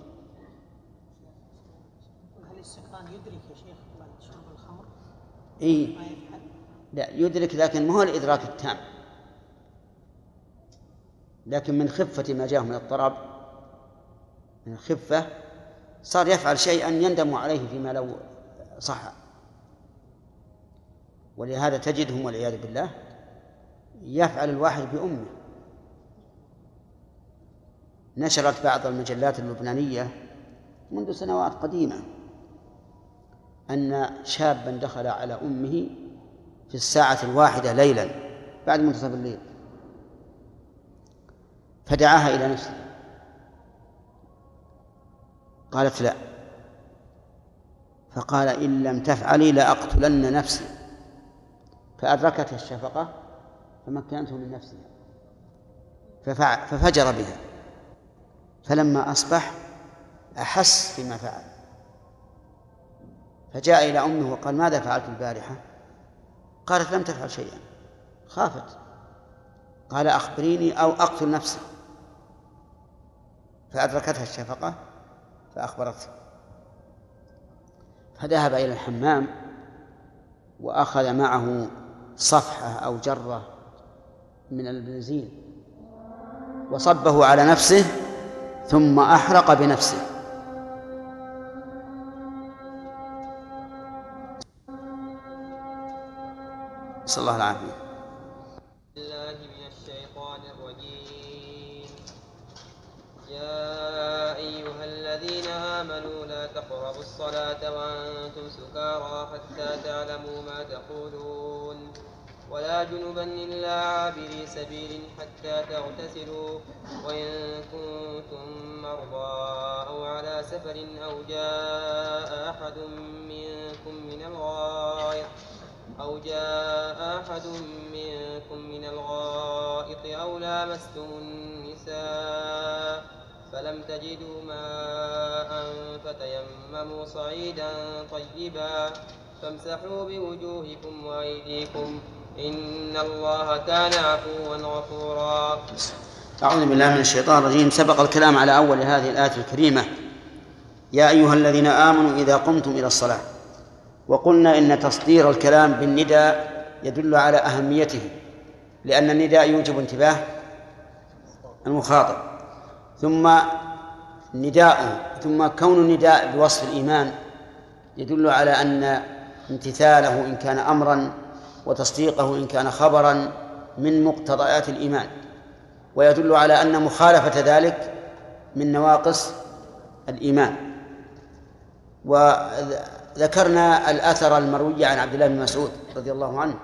هل السكران يدرك يا شيخ بعد شرب الخمر؟ إيه لا يدرك، لكن ما هو الإدراك التام، لكن من خفة ما جاءه من الطرب، من الخفة صار يفعل شيئا يندم عليه فيما لو صح. ولهذا تجدهم والعياذ بالله يفعل الواحد بأمه. نشرت بعض المجلات اللبنانية منذ سنوات قديمة أن شابا دخل على أمه في 1:00 ليلا بعد منتصف الليل فدعاها إلى نفسه، قالت لا، فقال إن لم تفعلي لأقتلن نفسي، فأدركتها الشفقة فمكنته من نفسها ففجر بها. فلما أصبح أحس بما فعل فجاء إلى أمه وقال ماذا فعلت البارحة؟ قالت لم تفعل شيئا، خافت. قال أخبريني أو أقتل نفسي، فأدركتها الشفقة فأخبرته، فذهب إلى الحمام وأخذ معه صفحة أو جرة من البنزين وصبه على نفسه ثم أحرق بنفسه. صلى الله العافية. الله من الشيطان الرجيم. يا أيها الذين آمنوا لا تقربوا الصلاة وأنتم سكارى حتى تعلموا ما تقولون ولا جنبا إلا عابري سبيل حتى تغتسلوا وإن كنتم مرضى أو على سفر أو جاء أحد منكم من الغائط أو لامستم النساء فلم تجدوا ماء فتيمموا صعيدا طيبا فامسحوا بوجوهكم وأيديكم إن الله كان عفوا غفورا. أعوذ بالله من الشيطان الرجيم. سبق الكلام على أول هذه الآية الكريمة: يا أيها الذين آمنوا إذا قمتم إلى الصلاة. وقلنا إن تصدير الكلام بالنداء يدل على أهميته، لأن النداء يوجب انتباه المخاطب، ثم كون النداء بوصف الإيمان يدل على أن امتثاله إن كان أمرا وتصديقه إن كان خبرا من مقتضيات الإيمان، ويدل على أن مخالفة ذلك من نواقص الإيمان. وذكرنا الأثر المروي عن عبد الله بن مسعود رضي الله عنه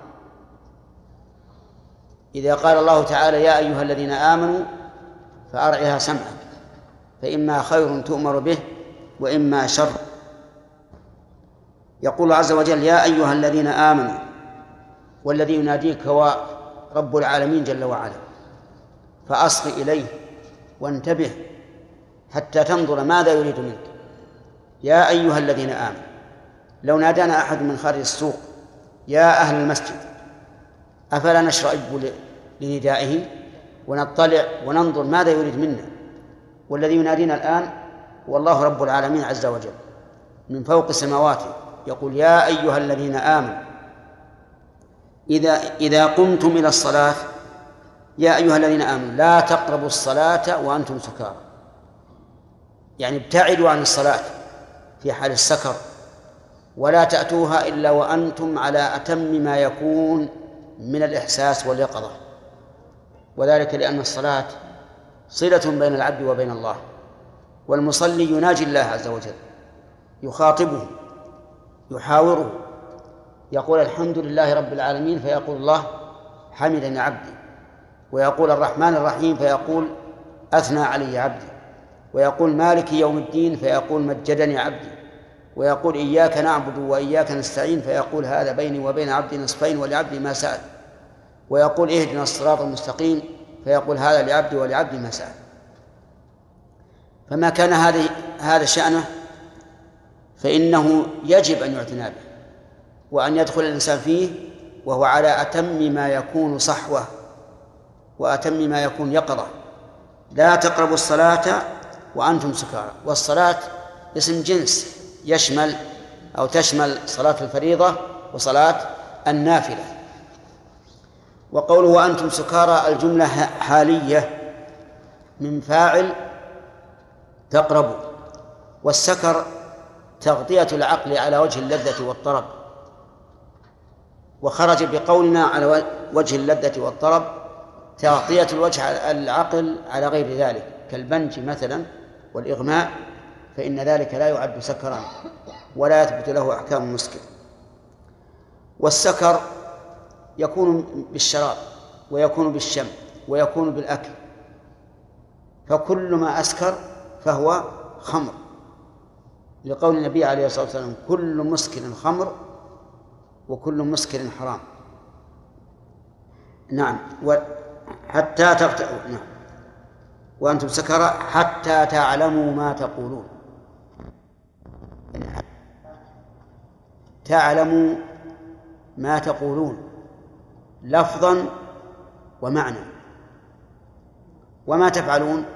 إذا قال الله تعالى يا أيها الذين آمنوا فأرعها سمعك فإما خير تؤمر به وإما شر. يقول عز وجل يا أيها الذين آمنوا، والذي يناديك هو رب العالمين جل وعلا، فأصغ إليه وانتبه حتى تنظر ماذا يريد منك. يا أيها الذين آمنوا، لو نادانا أحد من خارج السوق يا أهل المسجد أفلا نشرئب لندائه ونطلع وننظر ماذا يريد منا؟ والذي ينادينا الآن والله رب العالمين عز وجل من فوق سماواته يقول يا أيها الذين آمنوا إذا قمتم إلى الصلاة يا أيها الذين آمنوا لا تقربوا الصلاة وأنتم سكارى، يعني ابتعدوا عن الصلاة في حال السكر ولا تأتوها إلا وأنتم على أتم ما يكون من الإحساس واليقظة، وذلك لأن الصلاة صلة بين العبد وبين الله، والمصلي يناجي الله عز وجل، يخاطبه، يحاوره، يقول الحمد لله رب العالمين فيقول الله حمدني عبدي، ويقول الرحمن الرحيم فيقول أثنى علي عبدي، ويقول مالك يوم الدين فيقول مجدني عبدي، ويقول إياك نعبد وإياك نستعين فيقول هذا بيني وبين عبدي نصفين ولعبدي ما سأل، ويقول اهدنا الصراط المستقيم فيقول هذا لعبدي ولعبدي ما سأل. فما كان هذا شأنه فإنه يجب أن يعتنى به وأن يدخل الإنسان فيه وهو على أتم ما يكون صحوة وأتم ما يكون يقظة. لا تقربوا الصلاة وأنتم سكارى، والصلاة اسم جنس يشمل أو تشمل صلاة الفريضة وصلاة النافلة. وقوله وأنتم سكارى الجملة حالية من فاعل تقربوا، والسكر تغطية العقل على وجه اللذة والطرب، وخرج بقولنا على وجه اللذة والطرب تغطية الوجه العقل على غير ذلك كالبنج مثلا والإغماء، فإن ذلك لا يعد سكرا ولا يثبت له أحكام المسكر. والسكر يكون بالشراب ويكون بالشم ويكون بالأكل، فكل ما أسكر فهو خمر، لقول النبي عليه الصلاة والسلام كل مسكر خمر وكل مسكر حرام. نعم، حتى تغتأوا، نعم، وأنتم سكرى حتى تعلموا ما تقولون. تعلموا ما تقولون لفظا ومعنى، وما تفعلون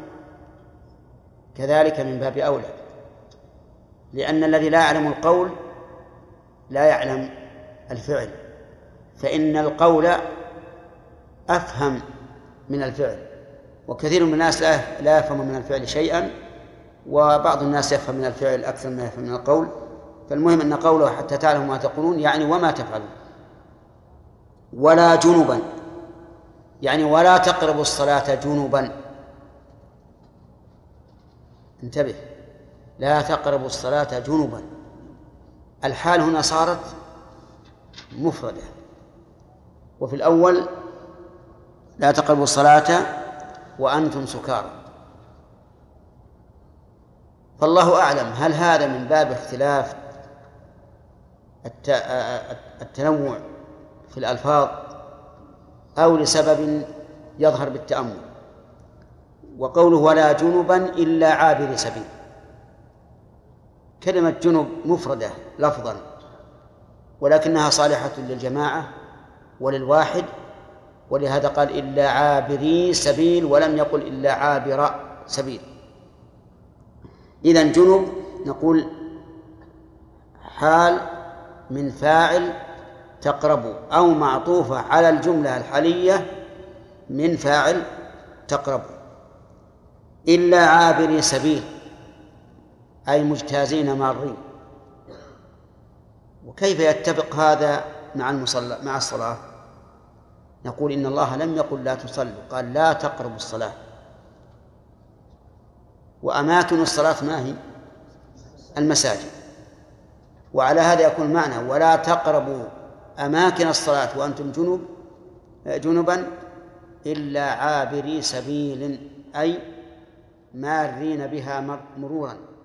كذلك من باب أولى، لأن الذي لا يعلم القول لا يعلم الفعل، فإن القول أفهم من الفعل، وكثير من الناس لا يفهم من الفعل شيئا، وبعض الناس يفهم من الفعل أكثر ما يفهم من القول. فالمهم أن قوله حتى تعلموا ما تقولون يعني وما تفعلون. ولا جنبا يعني ولا تقربوا الصلاة جنبا، انتبه، لا تقربوا الصلاة جنبا، الحال هنا صارت مفردة، وفي الأول لا تقربوا الصلاة وأنتم سكارى. فالله أعلم هل هذا من باب اختلاف التنوع في الألفاظ أو لسبب يظهر بالتأمل. وقوله ولا جنبا إلا عابر سبيل، كلمة جنب مفردة لفظا ولكنها صالحة للجماعة وللواحد، ولهذا قال إلا عابري سبيل ولم يقل إلا عابر سبيل. إذن جنب نقول حال من فاعل تقرب أو معطوفة على الجملة الحالية من فاعل تقرب. إلا عابري سبيل أي مجتازين مارين. وكيف يتفق هذا مع الصلاة؟ نقول إن الله لم يقل لا تصلوا، قال لا تقربوا الصلاة، وأماكن الصلاة ما هي؟ المساجد. وعلى هذا يكون معنى ولا تقربوا أماكن الصلاة وأنتم جنبا إلا عابري سبيل أي مارين بها مرورا.